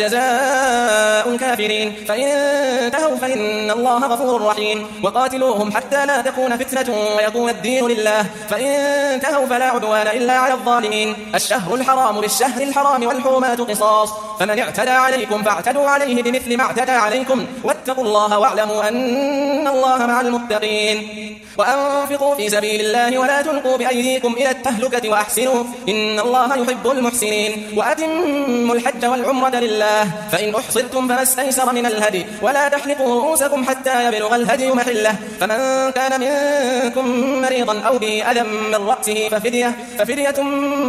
جزاء الكافرين، فإن انتهوا فإن الله غفور رحيم. وقاتلوهم حتى لا تكون فتنة ويكون الدين لله، فإن انتهوا فلا عدوان إلا على الظالمين. الشهر الحرام بالشهر الحرام والحرمات قصاص، فمن اعتدى عليكم فاعتدوا عليه بمثل ما اعتدى عليكم، واتقوا الله واعلموا أن الله مع المتقين. وأنفقوا في سبيل الله ولا تلقوا بأيديكم إلى التهلكة وأحسنوا إن الله يحب المحسنين. وأتموا الحج والعمرة لله، فإن أحصرتم فما استيسر من الهدي، ولا تحلقوا رؤوسكم حتى يبلغ الهدي محله، فمن كان منكم مريضا أو به أذى من رأسه ففدية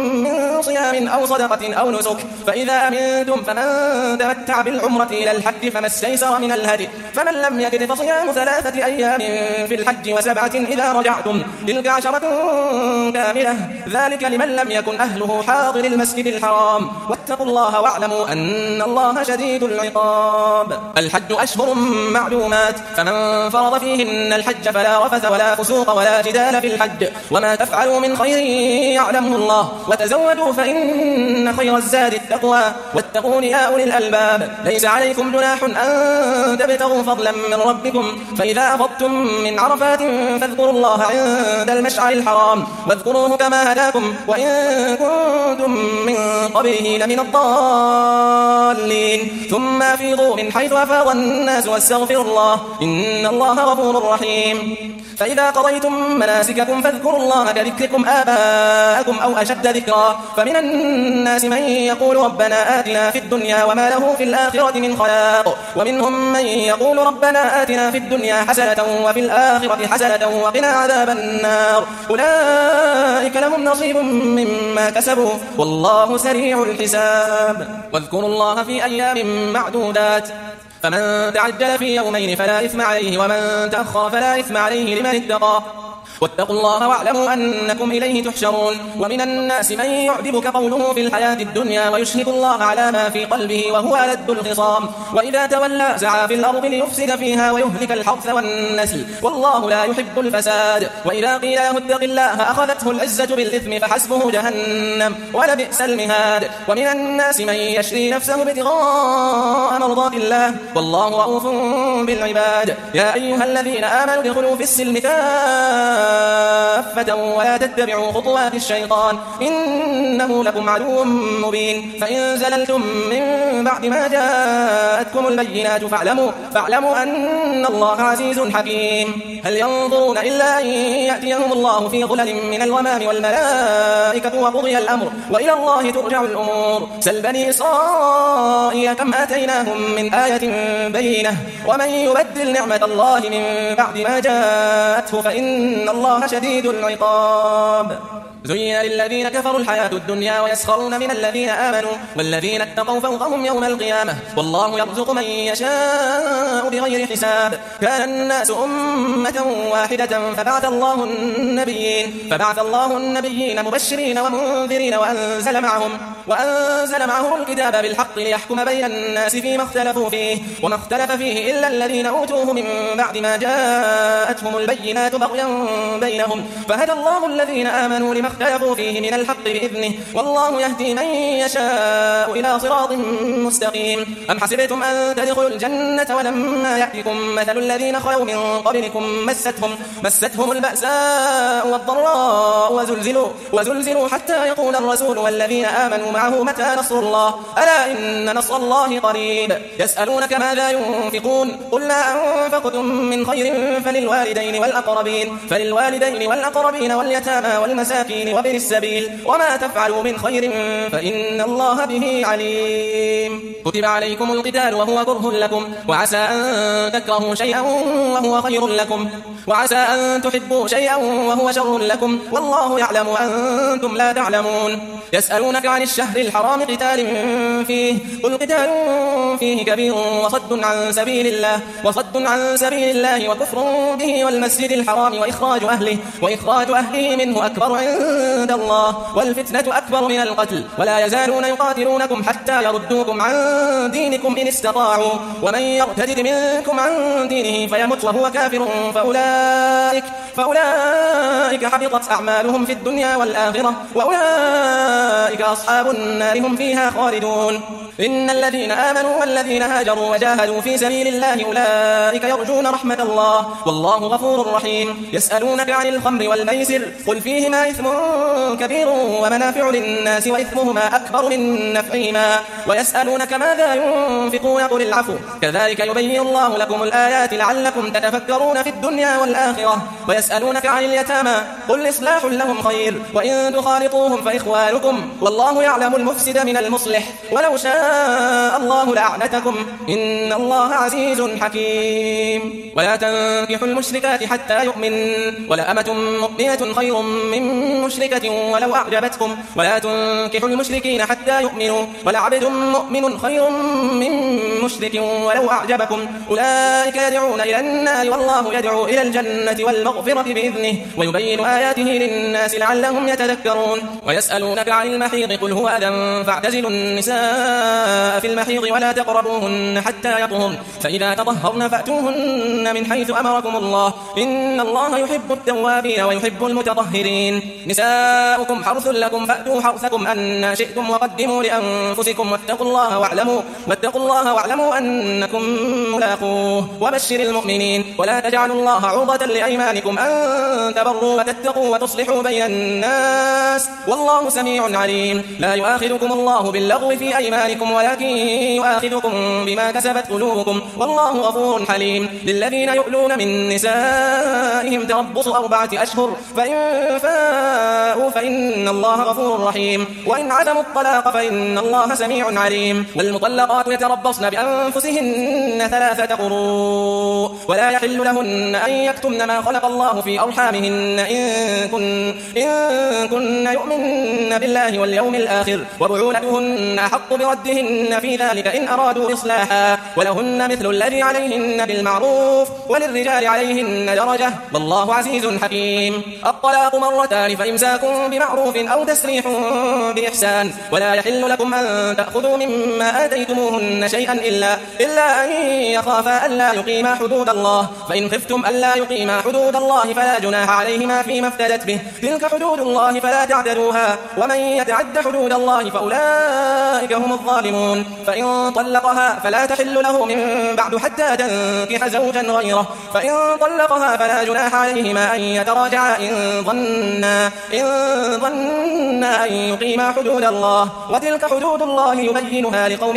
من صيام أو صدقة أو نسك، فإذا أمنتم فمن تمتع بالعمرة إلى الحج فما استيسر من الهدي، فمن لم يجد فصيام 3 أيام في الحج و7 إذا رجعتم، تلك 10 كاملة، ذلك لمن لم يكن أهله حاضر المسجد الحرام، واتقوا الله واعلموا أن الله شديد العقاب. الحج أشهر معلومات، فمن فرض فيهن الحج فلا رفث ولا فسوق ولا جدال في الحج، وما تفعلوا من خير يعلمه الله، وتزودوا فإن خير الزاد التقوى، واتقون يا أولي الألباب. ليس عليكم جناح أن تبتغوا فضلا من ربكم، فإذا أفضتم من عرفات فاذكروا الله عند المشعر الحرام، واذكروه كما هداكم، وإن كنتم من قبله لمن الضالين، ثم أفيضوا من حيث أفاض الناس واستغفروا الله إن الله غفور رحيم. فإذا قضيتم مناسككم فاذكروا الله كذكركم آباءكم أو أشد ذكرا فمن الناس من يقول ربنا آتنا في الدنيا وما له في الآخرة من خلاق ومنهم من يقول ربنا آتنا في الدنيا حسنة وفي الآخرة حسنة وقنا عذاب النار أولئك لهم نصيب مما كسبوا والله سريع الحساب واذكروا الله في أيام معدودات فمن تعجل في يومين فلا إثم عليه ومن تأخر فلا إثم عليه لمن اتقى واتقوا الله واعلموا أنكم إليه تحشرون ومن الناس من يعجبك قوله في الحياة الدنيا ويشهد الله على ما في قلبه وهو ألد الخصام وإذا تولى سعى في الأرض ليفسد فيها ويهلك الحرث والنسل والله لا يحب الفساد وإذا قيل له اتق الله أخذته العزة بالإثم فحسبه جهنم ولبئس المهاد ومن الناس من يشري نفسه ابتغاء مرضات الله والله رؤوف بالعباد يا أيها الذين آمنوا ادخلوا في السلم كافة ولا تتبعوا خطوات الشيطان إنه لكم عدو مبين فإن زللتم من بعد ما جاءتكم البينات فاعلموا أن الله عزيز حكيم هل ينظرون إلا أن يأتيهم الله في ظلل من الغمام والملائكة وقضي الأمر وإلى الله ترجع الأمور سل بني إسرائيل كم آتيناهم من آية بينة ومن يبدل نعمة الله من بعد ما جاءته فإن الله شديد العقاب زين للذين كفروا الحياة الدنيا ويسخرون من الذين آمنوا والذين اتقوا فوقهم يوم القيامة والله يرزق من يشاء بغير حساب كان الناس أمة واحدة فبعث الله النبيين مبشرين ومنذرين وأنزل معهم الكتاب بالحق ليحكم بين الناس فيما اختلفوا فيه وما اختلف فيه إلا الذين أوتوه من بعد ما جاءتهم البينات بغيا بينهم فهدى الله الذين آمنوا لما اختلفوا فيه من الحق بإذنه والله يهدي من يشاء إلى صراط مستقيم أم حسبتم أن تدخلوا الجنة ولما يأتكم مثل الذين خلوا من قبلكم مستهم البأساء والضراء وزلزلوا حتى يقول الرسول والذين آمنوا معه متى نصر الله ألا إن نصر الله قريب يسألونك ماذا ينفقون قل ما أنفقتم من خير فللوالدين والأقربين واليتامى والمساكين وابن السبيل وما تفعلوا من خير فإن الله به عليم كتب عليكم القتال وهو كره لكم وعسى أن تكرهوا شيئا وهو خير لكم وعسى أن تحبوا شيئا وهو شر لكم والله يعلم وأنتم لا تعلمون يسألونك عن الشهر الحرام قتال فيه قل قتال فيه كبير وصد عن سبيل الله وكفر به والمسجد الحرام وإخراج أهله منه أكبر عند الله والفتنة أكبر من القتل ولا يزالون يقاتلونكم حتى يردوكم عن دينكم إن استطاعوا ومن يرتد منكم عن دينه فيمت وهو كافر فأولئك حبطت أعمالهم في الدنيا والآخرة وأولئك أصحاب النار هم فيها خالدون إن الذين آمنوا والذين هاجروا وجاهدوا في سبيل الله أولئك يرجون رحمة الله والله غفور رحيم يسألونك عن الخمر والميسر قل فيهما إثم كبير ومنافع للناس وإثمهما أكبر من نفعهما ويسألونك ماذا ينفقون قل العفو كذلك يبين الله لكم الآيات لعلكم تتفكرون في الدنيا والآخرة ويسألونك عن اليتامى قل إصلاح لهم خير وإن تخالطوهم فإخوانكم والله يعلم المفسد من المصلح ولو شاء الله لأعنتكم إن الله عزيز حكيم ولا تنكحوا المشركات حتى يؤمن ولأمة مؤمنة خير من مشركة ولو أعجبتكم ولا تنكحوا المشركين حتى يؤمنوا ولعبد مؤمن خير من مشرك ولو أعجبكم أولئك يدعون إلى النار والله يدعو إلى الجنة والمغفرة بإذنه ويبين آياته للناس لعلهم يتذكرون ويسألونك عن المحيض قل هو أذى فاعتزلوا النساء في المحيض ولا تقربوهن حتى يطهرن فإذا تطهرن فأتوهن من حيث أمركم الله إن الله يحب التوابين ويحب المتطهرين نساؤكم حرث لكم فأتوا حرثكم أن شئتم وقدموا لأنفسكم واتقوا الله واعلموا أنكم ملاقوه وبشر المؤمنين ولا تجعلوا الله عرضة لأيمانكم أن تبروا وتتقوا وتصلحوا بين الناس والله سميع عليم. لا يؤاخذكم الله باللغو في أيمانكم ولكن يؤاخذكم بما كسبت قلوبكم والله غفور حليم. للذين يؤلون من نسائهم تربص 4 أشهر فإن فاءوا فإن الله غفور رحيم وإن عزموا الطلاق فإن الله سميع عليم. والمطلقات يتربصن بأنفسهن 3 قروء ولا يحل لهن أن يكتمن ما خلق الله في أرحامهن إن كن يؤمن بالله واليوم الآخر وبعولتهن أحق بردهن في ذلك إن أرادوا إصلاحا ولهن مثل الذي عليهن بالمعروف وللرجال عليهن درجة والله عزيز حكيم. الطلاق 2 مرتان فإمساك بمعروف أو تسريح بإحسان ولا يحل لكم أن تأخذوا مما آتيتموهن شيئا إلا أن يخافا ألا يقيما حدود الله فإن خفتم ألا يقيما حدود الله فلا جناح عليهما فيما افتدت به تلك حدود الله فلا تعتدوها ومن يتعد حدود الله فأولئك هم الظالمون. فإن طلقها فلا تحل له من بعد حتى تنكح زوجا غيره فإن طلقها فلا جناح عليهما أن يتراجعا إن ظنا أن يقيما حدود الله وتلك حدود الله يبينها لقوم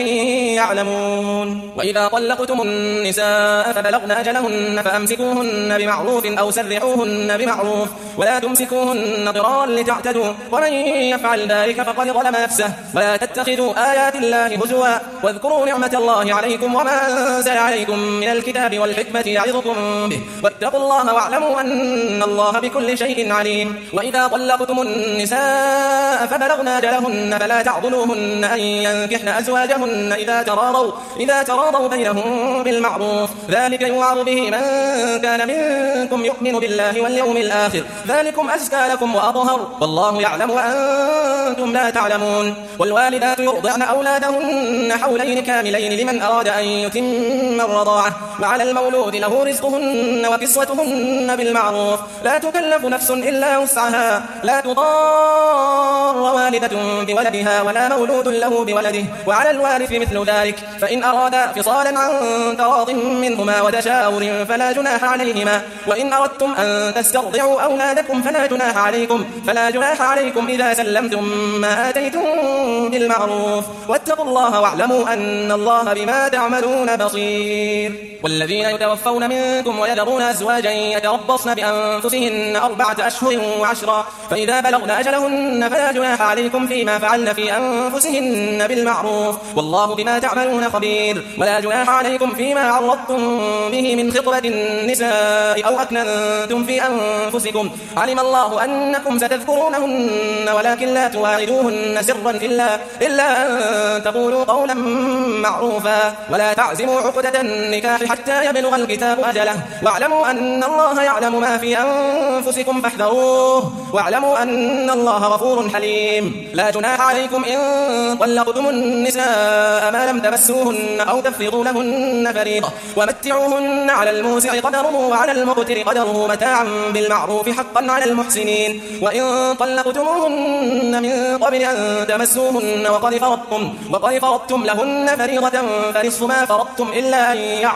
يعلمون. وإذا طلقتم النساء فبلغن أجلهن فأمسكوهن بمعروف أو سرحوهن بمعروف ولا تمسكوهن ضرارا لتعتدوا ومن يفعل ذلك فقد ظلم نفسه. ولا تتخذوا آيات الله هزوا واذكروا نعمة الله عليكم وما أنزل عليكم من الكتاب والحكمة يعظكم به واتقوا الله واعلموا أن الله بكل شيء عليم. وإذا طلقتم النساء فبلغن أجلهن فلا تعضلوهن أن ينكحن أزواجهن إذا تراضوا بينهم بالمعروف ذلك يوعظ به من كان منكم يؤمن بالله واليوم الآخر ذلكم أزكى لكم وأطهر والله يعلم وأنتم لا تعلمون. والوالدات يرضعن أولادهن حولين كاملين لمن أراد أن يتم الرضاعة وعلى المولود له رزقهن وكسوتهن بالمعروف لا تكلف نفس إلا وسعها لا تضار والدة بولدها ولا مولود له بولده وعلى الوارث مثل ذلك فإن أرادا فصالا عن تراض منهما وتشاور فلا جناح عليهما. وإن أردتم أن تسترضعوا أولادكم فلا جناح عليكم إذا سلمتم ما آتيتم بالمعروف واتقوا الله واعلموا أن الله بما تعملون بصير. والذين يتوفون منكم ويذرون أزواجا يتربصن بأنفسهن 4 أشهر و10 فإذا بلغن أجلهن فلا جناح عليكم فيما فعلن في أنفسهن بالمعروف والله بما تعملون خبير. ولا جناح عليكم فيما عرضتم به من خطبة النساء أو أكننتم في أنفسكم علم الله أنكم ستذكرونهن ولكن لا تواعدوهن سرا إلا أن تقولوا قولا معروفا ولا تعزموا عقدة النكاح حتى يبلغ الكتاب أجله واعلموا أن الله يعلم ما في أنفسكم فاحذروه واعلموا أن الله غفور حليم. لا جناح عليكم إن طلقتم النساء ما لم تمسوهن أو تفرضوا لهن فريضة ومتعوهن على الموسع قدره وعلى المقتر قدره متاعا بالمعروف حقا على المحسنين. وإن طلقتموهن من قبل أن تمسوهن وقد فرضتم لهن فريضة فنصف ما فرضتم إلا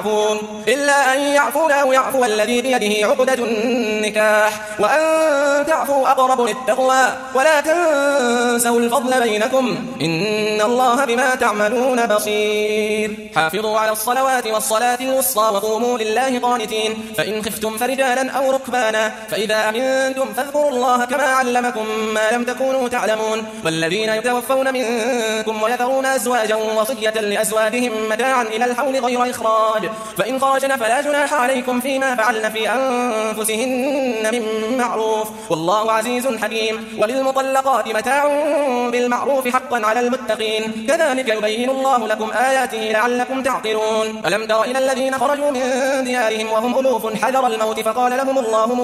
أن يعفون أو يعفو الذي بيده عقدة النكاح وأن تعفوا أقرب للتقوى ولا تنسوا الفضل بينكم إن الله بما تعملون بصير. حافظوا على الصلوات والصلاة الوسطى وقوموا لله قانتين فإن خفتم فرجالا أو ركبانا فإذا أمنتم فاذكروا الله كما علمكم ما لم تكونوا تعلمون. والذين يتوفون منكم ويذرون أزواجا وصية لأزواجهم متاعا إلى الحول غير إخراج فإن خرجن فلا جناح عليكم فيما فعلن في أنفسهن من معروف والله عزيز حكيم. وللمطلقات متاع بالمعروف حقا على المتقين كذلك يبين الله لكم آياته لعلكم تعقلون. ألم تر إلى الذين خرجوا من ديارهم وهم ألوف حذر الموت فقال لهم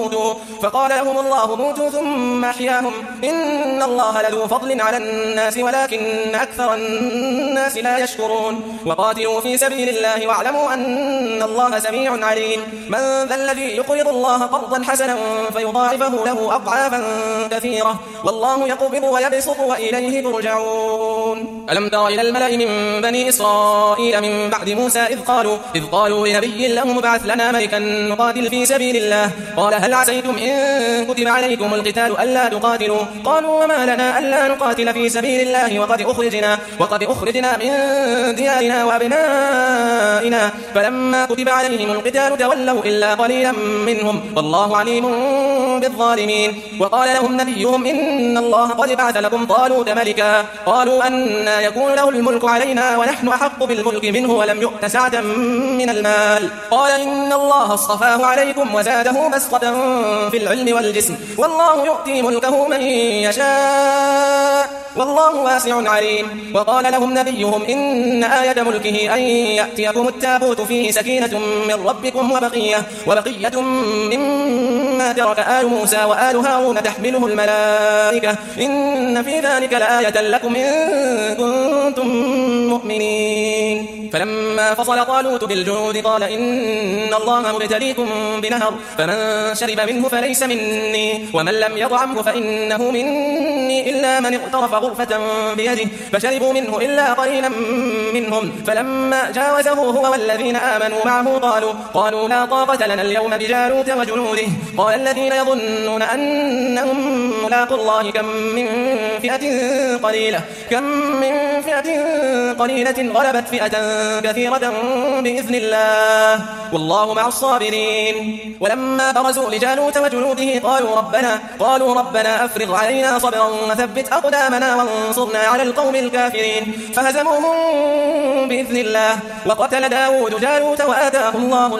الله موتوا ثم أحياهم إن الله لذو فضل على الناس ولكن أكثر الناس لا يشكرون. وقاتلوا في سبيل الله واعلموا أن الله سميع عليم. من ذا الذي يقرض الله قرضا حسنا فيضاعفه له أضعافا كثيرة والله يقبض ويبسط وإليه ترجعون. ألم تر إلى الملأ من بني إسرائيل من بعد موسى إذ قالوا لنبي لهم ابعث لنا ملكا نقاتل في سبيل الله قال هل عسيتم إن كتب عليكم القتال ألا تقاتلوا قالوا وما لنا ألا نقاتل في سبيل الله وقد أخرجنا من ديارنا وأبنائنا فلما كتب عليهم القتال تولوا إلا قليلا منهم والله عليم بالظالمين. وقال لهم نبيهم إن الله قد بعث لكم طالوت ملكا قالوا أنى يكون له الملك علينا ونحن أحق بالملك منه ولم يؤت سعة من المال قال إن الله اصطفاه عليكم وزاده بسطة في العلم والجسم والله يؤتي ملكه من يشاء والله واسع عليم. وقال لهم نبيهم إن آية ملكه أن يأتيكم التابوت فيه سكينة من ربكم وبقية مما ترك آل موسى وآل هارون تحمله الملائكة إن في ذلك لآية لكم إن كنتم مؤمنين. فلما فصل طالوت بالجنود قال إن الله مبتليكم بنهر فمن شرب منه فليس مني ومن لم يطعمه فإنه مني إلا من اغترف غرفة بيده فشربوا منه إلا قليلا منهم فلما جاوزه هو والذين آمنوا معه قالوا لا طاقة لنا اليوم بجالوت وجنوده قال الذين يظنون أنهم ملاقوا الله كم من فئة قليلة غلبت فئة كثيرة بإذن الله والله مع الصابرين. ولما برزوا لجالوت وجنوده قالوا ربنا أفرغ علينا صبرا وثبت أقدامنا وانصرنا على القوم الكافرين فهزموهم بإذن الله. وقتل داود جالوت وآتاه الله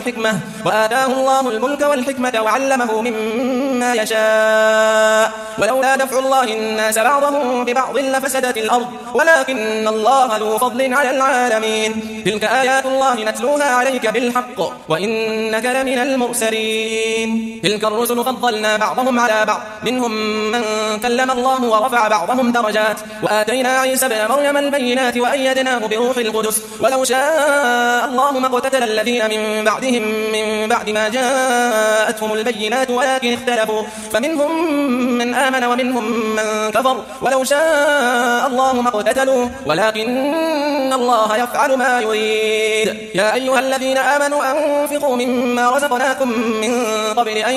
الملك والحكمة وعلمه مما يشاء ولولا دفع الله الناس بعضهم ببعض لفسدت الأرض ولكن الله ذو فضل على العالمين. تلك آيات الله نتلوها عليك بالحق وإنك لمن المرسلين. تلك الرسل فضلنا بعضهم على بعض منهم من كلم الله ورفع بعضهم درجات وآتينا عيسى بن مريم البينات وأيدناه بروح القدس ولو شاء الله ما اقتتل الذين من بعدهم من بعد ما جاءتهم البينات ولكن اختلفوا فمنهم من آمن ومنهم من كفر ولو شاء الله ما اقتتلوا ولكن الله يفعل ما يريد. يا أيها الذين آمنوا أنفقوا مما رزقناكم من قبل أن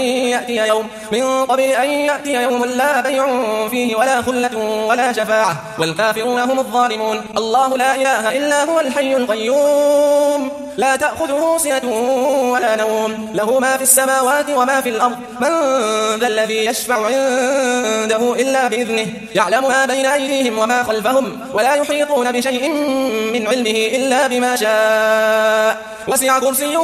يأتي يوم لا بيع فيه ولا خلة ولا شفاعة والكافرون هم الظالمون. الله لا إله إلا هو الحي القيوم لا تأخذه سنة ولا نوم له ما في السماوات وما في الأرض من ذا الذي يشفع عنده إلا بإذنه يعلم ما بين أيديهم وما خلفهم ولا يحيطون بشيء من علمه إلا بما شاء وسع كرسيه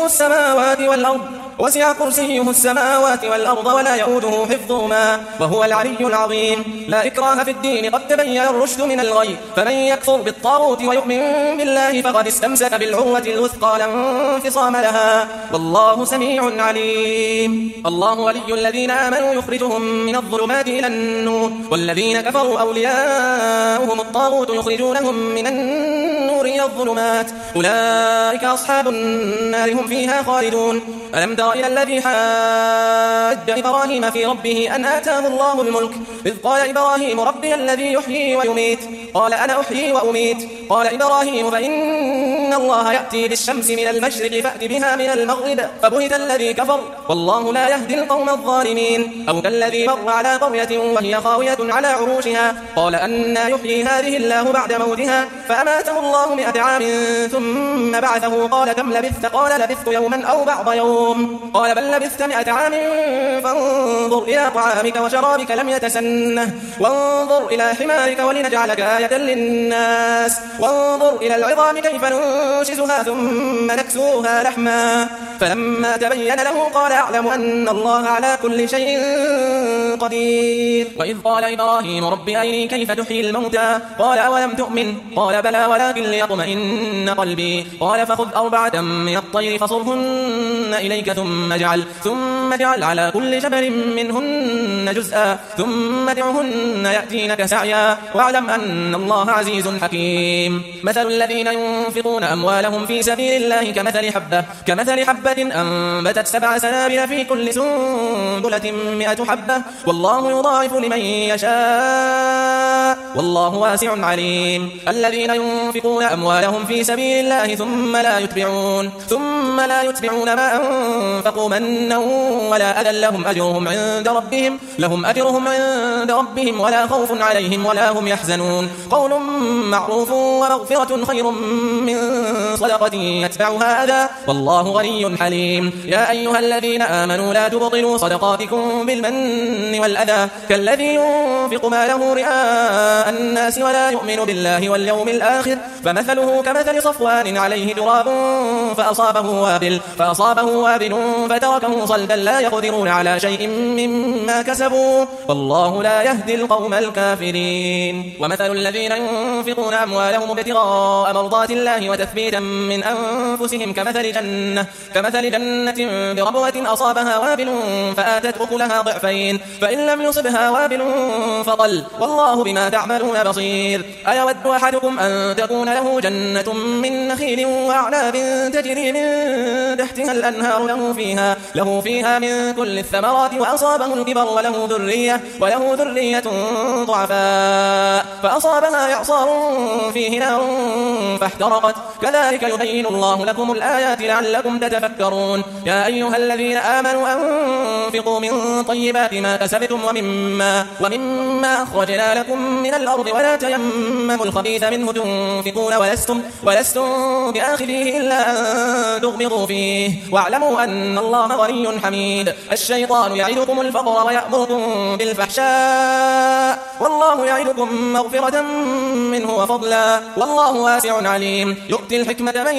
السماوات والأرض ولا يؤوده حفظهما وهو العلي العظيم. لا إكراه في الدين قد تبين الرشد من الغي فمن يكفر بالطاغوت ويؤمن بالله فقد استمسك بالعروة الوثقى لا انفصام لها والله سميع عليم. الله ولي الذين آمنوا يخرجهم من الظلمات إلى النور والذين كفروا أولياؤهم الطاغوت يخرجونهم من النور إلى الظلمات أولئك أصحاب النار هم فيها خالدون. ألم تر إلى الذي حاج إبراهيم في ربه أن آتاه الله الملك إذ قال إبراهيم ربي الذي يحيي ويميت قال أنا أحيي وأميت قال إبراهيم فإن الله يأتي بالشمس من المشرق فأت بها من المغرب فبهت الذي كفر والله لا يهدي القوم الظالمين. أو كالذي مر على قرية وهي خاوية على عروشها قال أنى يحيي هذه الله بعد موتها فأماته الله 100 عام ثم بعثه قال كم لبثت قال لبثت يوما أو بعض يوم قال بل لبثت 100 عام فانظر إلى طعامك وشرابك لم يتسنه وانظر إلى حمارك ولنجعلك آية للناس وانظر إلى العظام كيف ننشزها ثم نكسوها لحما فلما تبين له قال أعلم أن الله على كل شيء قدير. وإذ قال إبراهيم رب أرني كيف تحيي الموتى قال أولم تؤمن قال بلى ولكن ليطمئن قلبي قال فخذ 4 من الطير فصرهن إليك ثم اجعل على كل جبل منهن جزءا ثم ادعهن يأتينك سعيا واعلم أن الله عزيز حكيم. عليم. مثل الذين ينفقون أموالهم في سبيل الله كمثل حبة أنبتت 7 سنابل في كل سنبلة 100 حبة والله يضاعف لمن يشاء والله واسع عليم. الذين ينفقون أموالهم في سبيل الله ثم لا يتبعون ما أنفقوا منا ولا أذى لهم أجرهم عند ربهم ولا خوف عليهم ولا هم يحزنون. قول معروف ومغفرة خير من صدقة يتبعها أذى والله غني حليم. يا أيها الذين آمنوا لا تبطلوا صدقاتكم بالمن والأذى كالذي ينفق ماله رئاء الناس ولا يؤمن بالله واليوم الآخر فمثله كمثل صفوان عليه تراب فأصابه وابل فتركه صلدا لا يقدرون على شيء مما كسبوا والله لا يهدي القوم الكافرين. ومثل الذين ينفقون أموالهم ابتغاء مرضات الله وتثبيتا من أنفسهم كمثل جنة بربوة أصابها وابل فآتت أكلها ضعفين فإن لم يصبها وابل فطل والله بما تعملون بصير. أيود أحدكم أن تكون له جنة من نخيل وأعناب تجري من تحتها الأنهار له فيها من كل الثمرات وأصابه الكبر وله ذرية ضعفاء فأصابها إعصار فيه نار فاحترقت كذلك يبين الله لكم الآيات لعلكم تتفكرون. يا أيها الذين آمنوا أنفقوا من طيبات ما كسبتم ومما أخرجنا لكم من الأرض ولا تيمموا الخبيث منه تنفقون ولستم بآخذيه إلا أن تغمضوا فيه واعلموا أن الله غني حميد. الشيطان يعدكم الفقر ويأمركم بالفحشاء والله يعدكم مغفرة منه وفضلا والله واسع عليم. يؤتي الحكمة من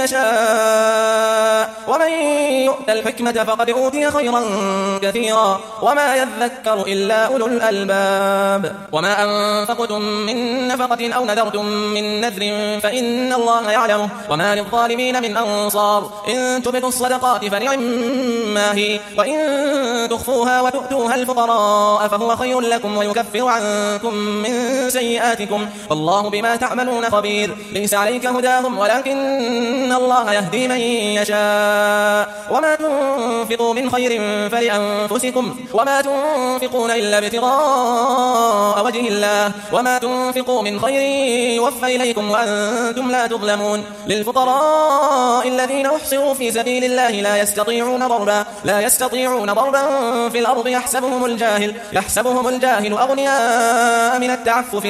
يشاء ومن يؤت الحكمة فقد أوتي خيرا كثيرا وما يذكر إلا أولو الألباب. وما أنفقتم من نفقة أو نذرتم من نذر فإن الله يعلمه وما للظالمين من أنصار. إن تبدوا الصدقات فنعما هي وإن تخفوها وتؤتوها الفقراء فهو خير لكم ويكفر عنكم من سيئاتكم والله بما تعملون خبير. ليس عليك هداهم ولكن الله يهدي من يشاء. وما تنفقوا من خير فلأنفسكم وما تنفقون إلا ابتغاء وجه الله وما تنفقوا من خير يوفى إليكم وأنتم لا تظلمون. للفقراء الذين أحصروا في سبيل الله لا يستطيعون ضربا في الأرض يحسبهم الجاهل أغنياء من التعفف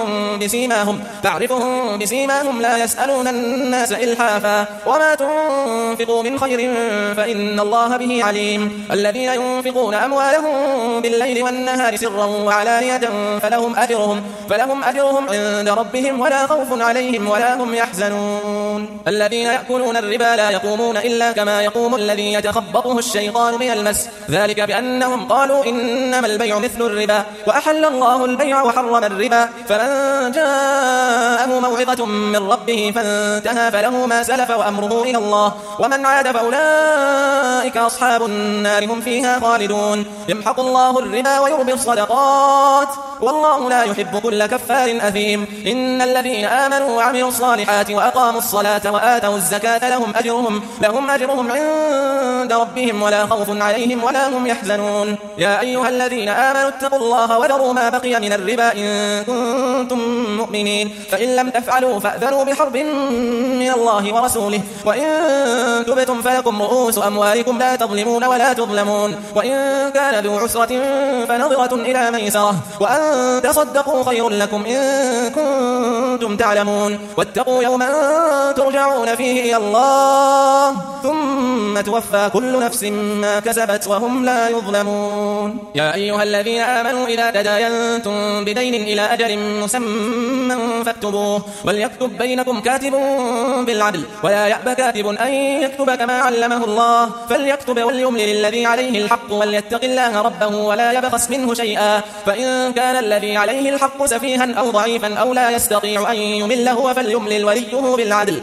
تعرفهم بسيماهم لا يسألون الناس إلحافا. وما تنفقوا من خير فإن الله به عليم. الذين ينفقون أموالهم بالليل والنهار سرا وعلانية فلهم أجرهم عند ربهم ولا خوف عليهم ولا هم يحزنون. الذين يأكلون الربا لا يقومون إلا كما يقوم الذي يتخبطه الشيطان من المس ذلك بأنهم قالوا إنما البيع مثل الربا وأحل الله البيع وحرم الربا. فمن جاءه موعظة من ربه فانتهى فله ما سلف وأمره إلى الله ومن عاد فأولئك أصحاب النار هم فيها خالدون. يمحق الله الربا ويربي الصدقات والله لا يحب كل كفار أثيم. إن الذين آمنوا وعملوا الصالحات وأقاموا الصلاة وآتوا الزكاة لهم أجرهم عند ربهم ولا خوف عليهم ولا هم يحزنون. يا أيها الذين آمنوا اتقوا الله وذروا ما بقي من الربا إن كنتم مؤمنين فإن لم تفعلوا فأذنوا بحرب من الله ورسوله وإن تبتم فلكم رؤوس أموالكم لا تظلمون ولا تظلمون. وإن كان ذو عسرة فنظرة إلى ميسرة وأن تصدقوا خير لكم إن كنتم تعلمون. واتقوا يوما ترجعون فيه إلى الله ثم توفى كل نفس ما كسبت وهم لا يظلمون. يا أيها الذين آمنوا إذا تداينتم بدين إلى أجل مسمى فاكتبوه وليكتب بينكم كاتب بالعدل ولا يأبى كاتب أن يكتب كما علمه الله فليكتب وليملل الذي عليه الحق وليتق الله ربه ولا يبخس منه شيئا. فإن كان الذي عليه الحق سفيها أو ضعيفا أو لا يستطيع أن يمل هو فليملل وليه بالعدل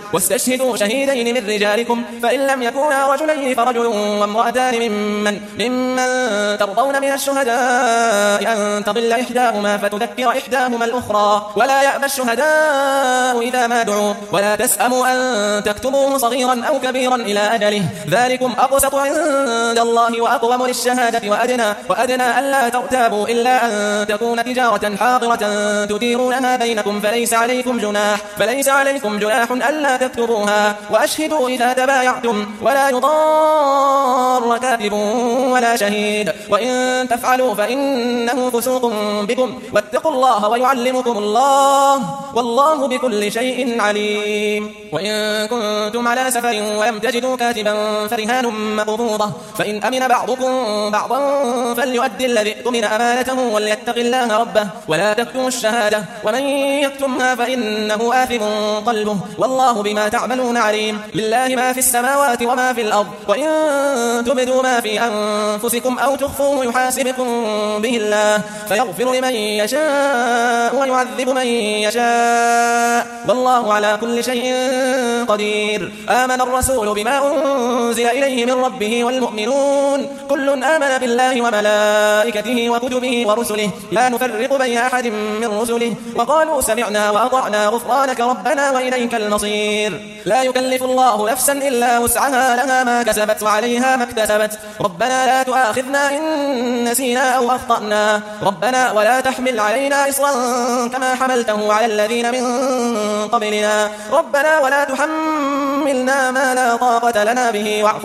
واستشهدوا شهيدين من رجالكم فإن لم يكونا رجلين فرجل وامرأتان ممن ترضون من الشهداء أن تضل إحداهما فتذكر إحداهما الأخرى ولا يأبى الشهداء إذا ما دعوا ولا تسأموا أن تكتبوه صغيرا أو كبيرا إلى أجله ذلكم أقسط عند الله وأقوم للشهادة وأدنى ألا ترتابوا إلا أن تكون تجارة حاضرة تديرونها بينكم فليس عليكم جناح ألا تكتبوها وأشهدوا إذا تبايعتم ولا يضار كاتب ولا شهيد وإن تفعلوا فإنه فسوق بكم واتقوا الله ويعلمكم الله والله بكل شيء عليم. وإن كنتم على سفر ولم تجدوا كاتبا فرهان مقبوضة فإن أمن بعضكم بعضا فليؤدي الذي اؤتمن أمانته وليتق الله ربه ولا تكتموا الشهادة ومن يكتمها فإنه آثم قلبه والله بما تعملون عليم. لله ما في السماوات وما في الأرض وإن تبدوا ما في أنفسكم أو تخفوه يحاسبكم به الله فيغفر لمن يشاء ويعذب من يشاء والله على كل شيء قدير. آمن الرسول بما أنزل إليه من ربه والمؤمنون كل آمن بالله وملائكته وكتبه ورسله لا نفرق بين أحد من رسله وقالوا سمعنا وأطعنا غفرانك ربنا وإليك المصير. لا يكلف الله نفسا إلا وسعها لها ما كسبت وعليها ما اكتسبت ربنا لا تؤاخذنا إن نسينا أو أخطأنا ربنا ولا تحمل علينا إصرا كما حملته على الذين من قبلنا ربنا ولا تحملنا ما لا طاقة لنا به واعف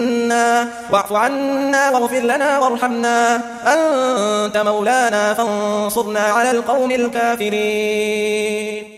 عنا واغفر لنا وارحمنا أنت مولانا فانصرنا على القوم الكافرين.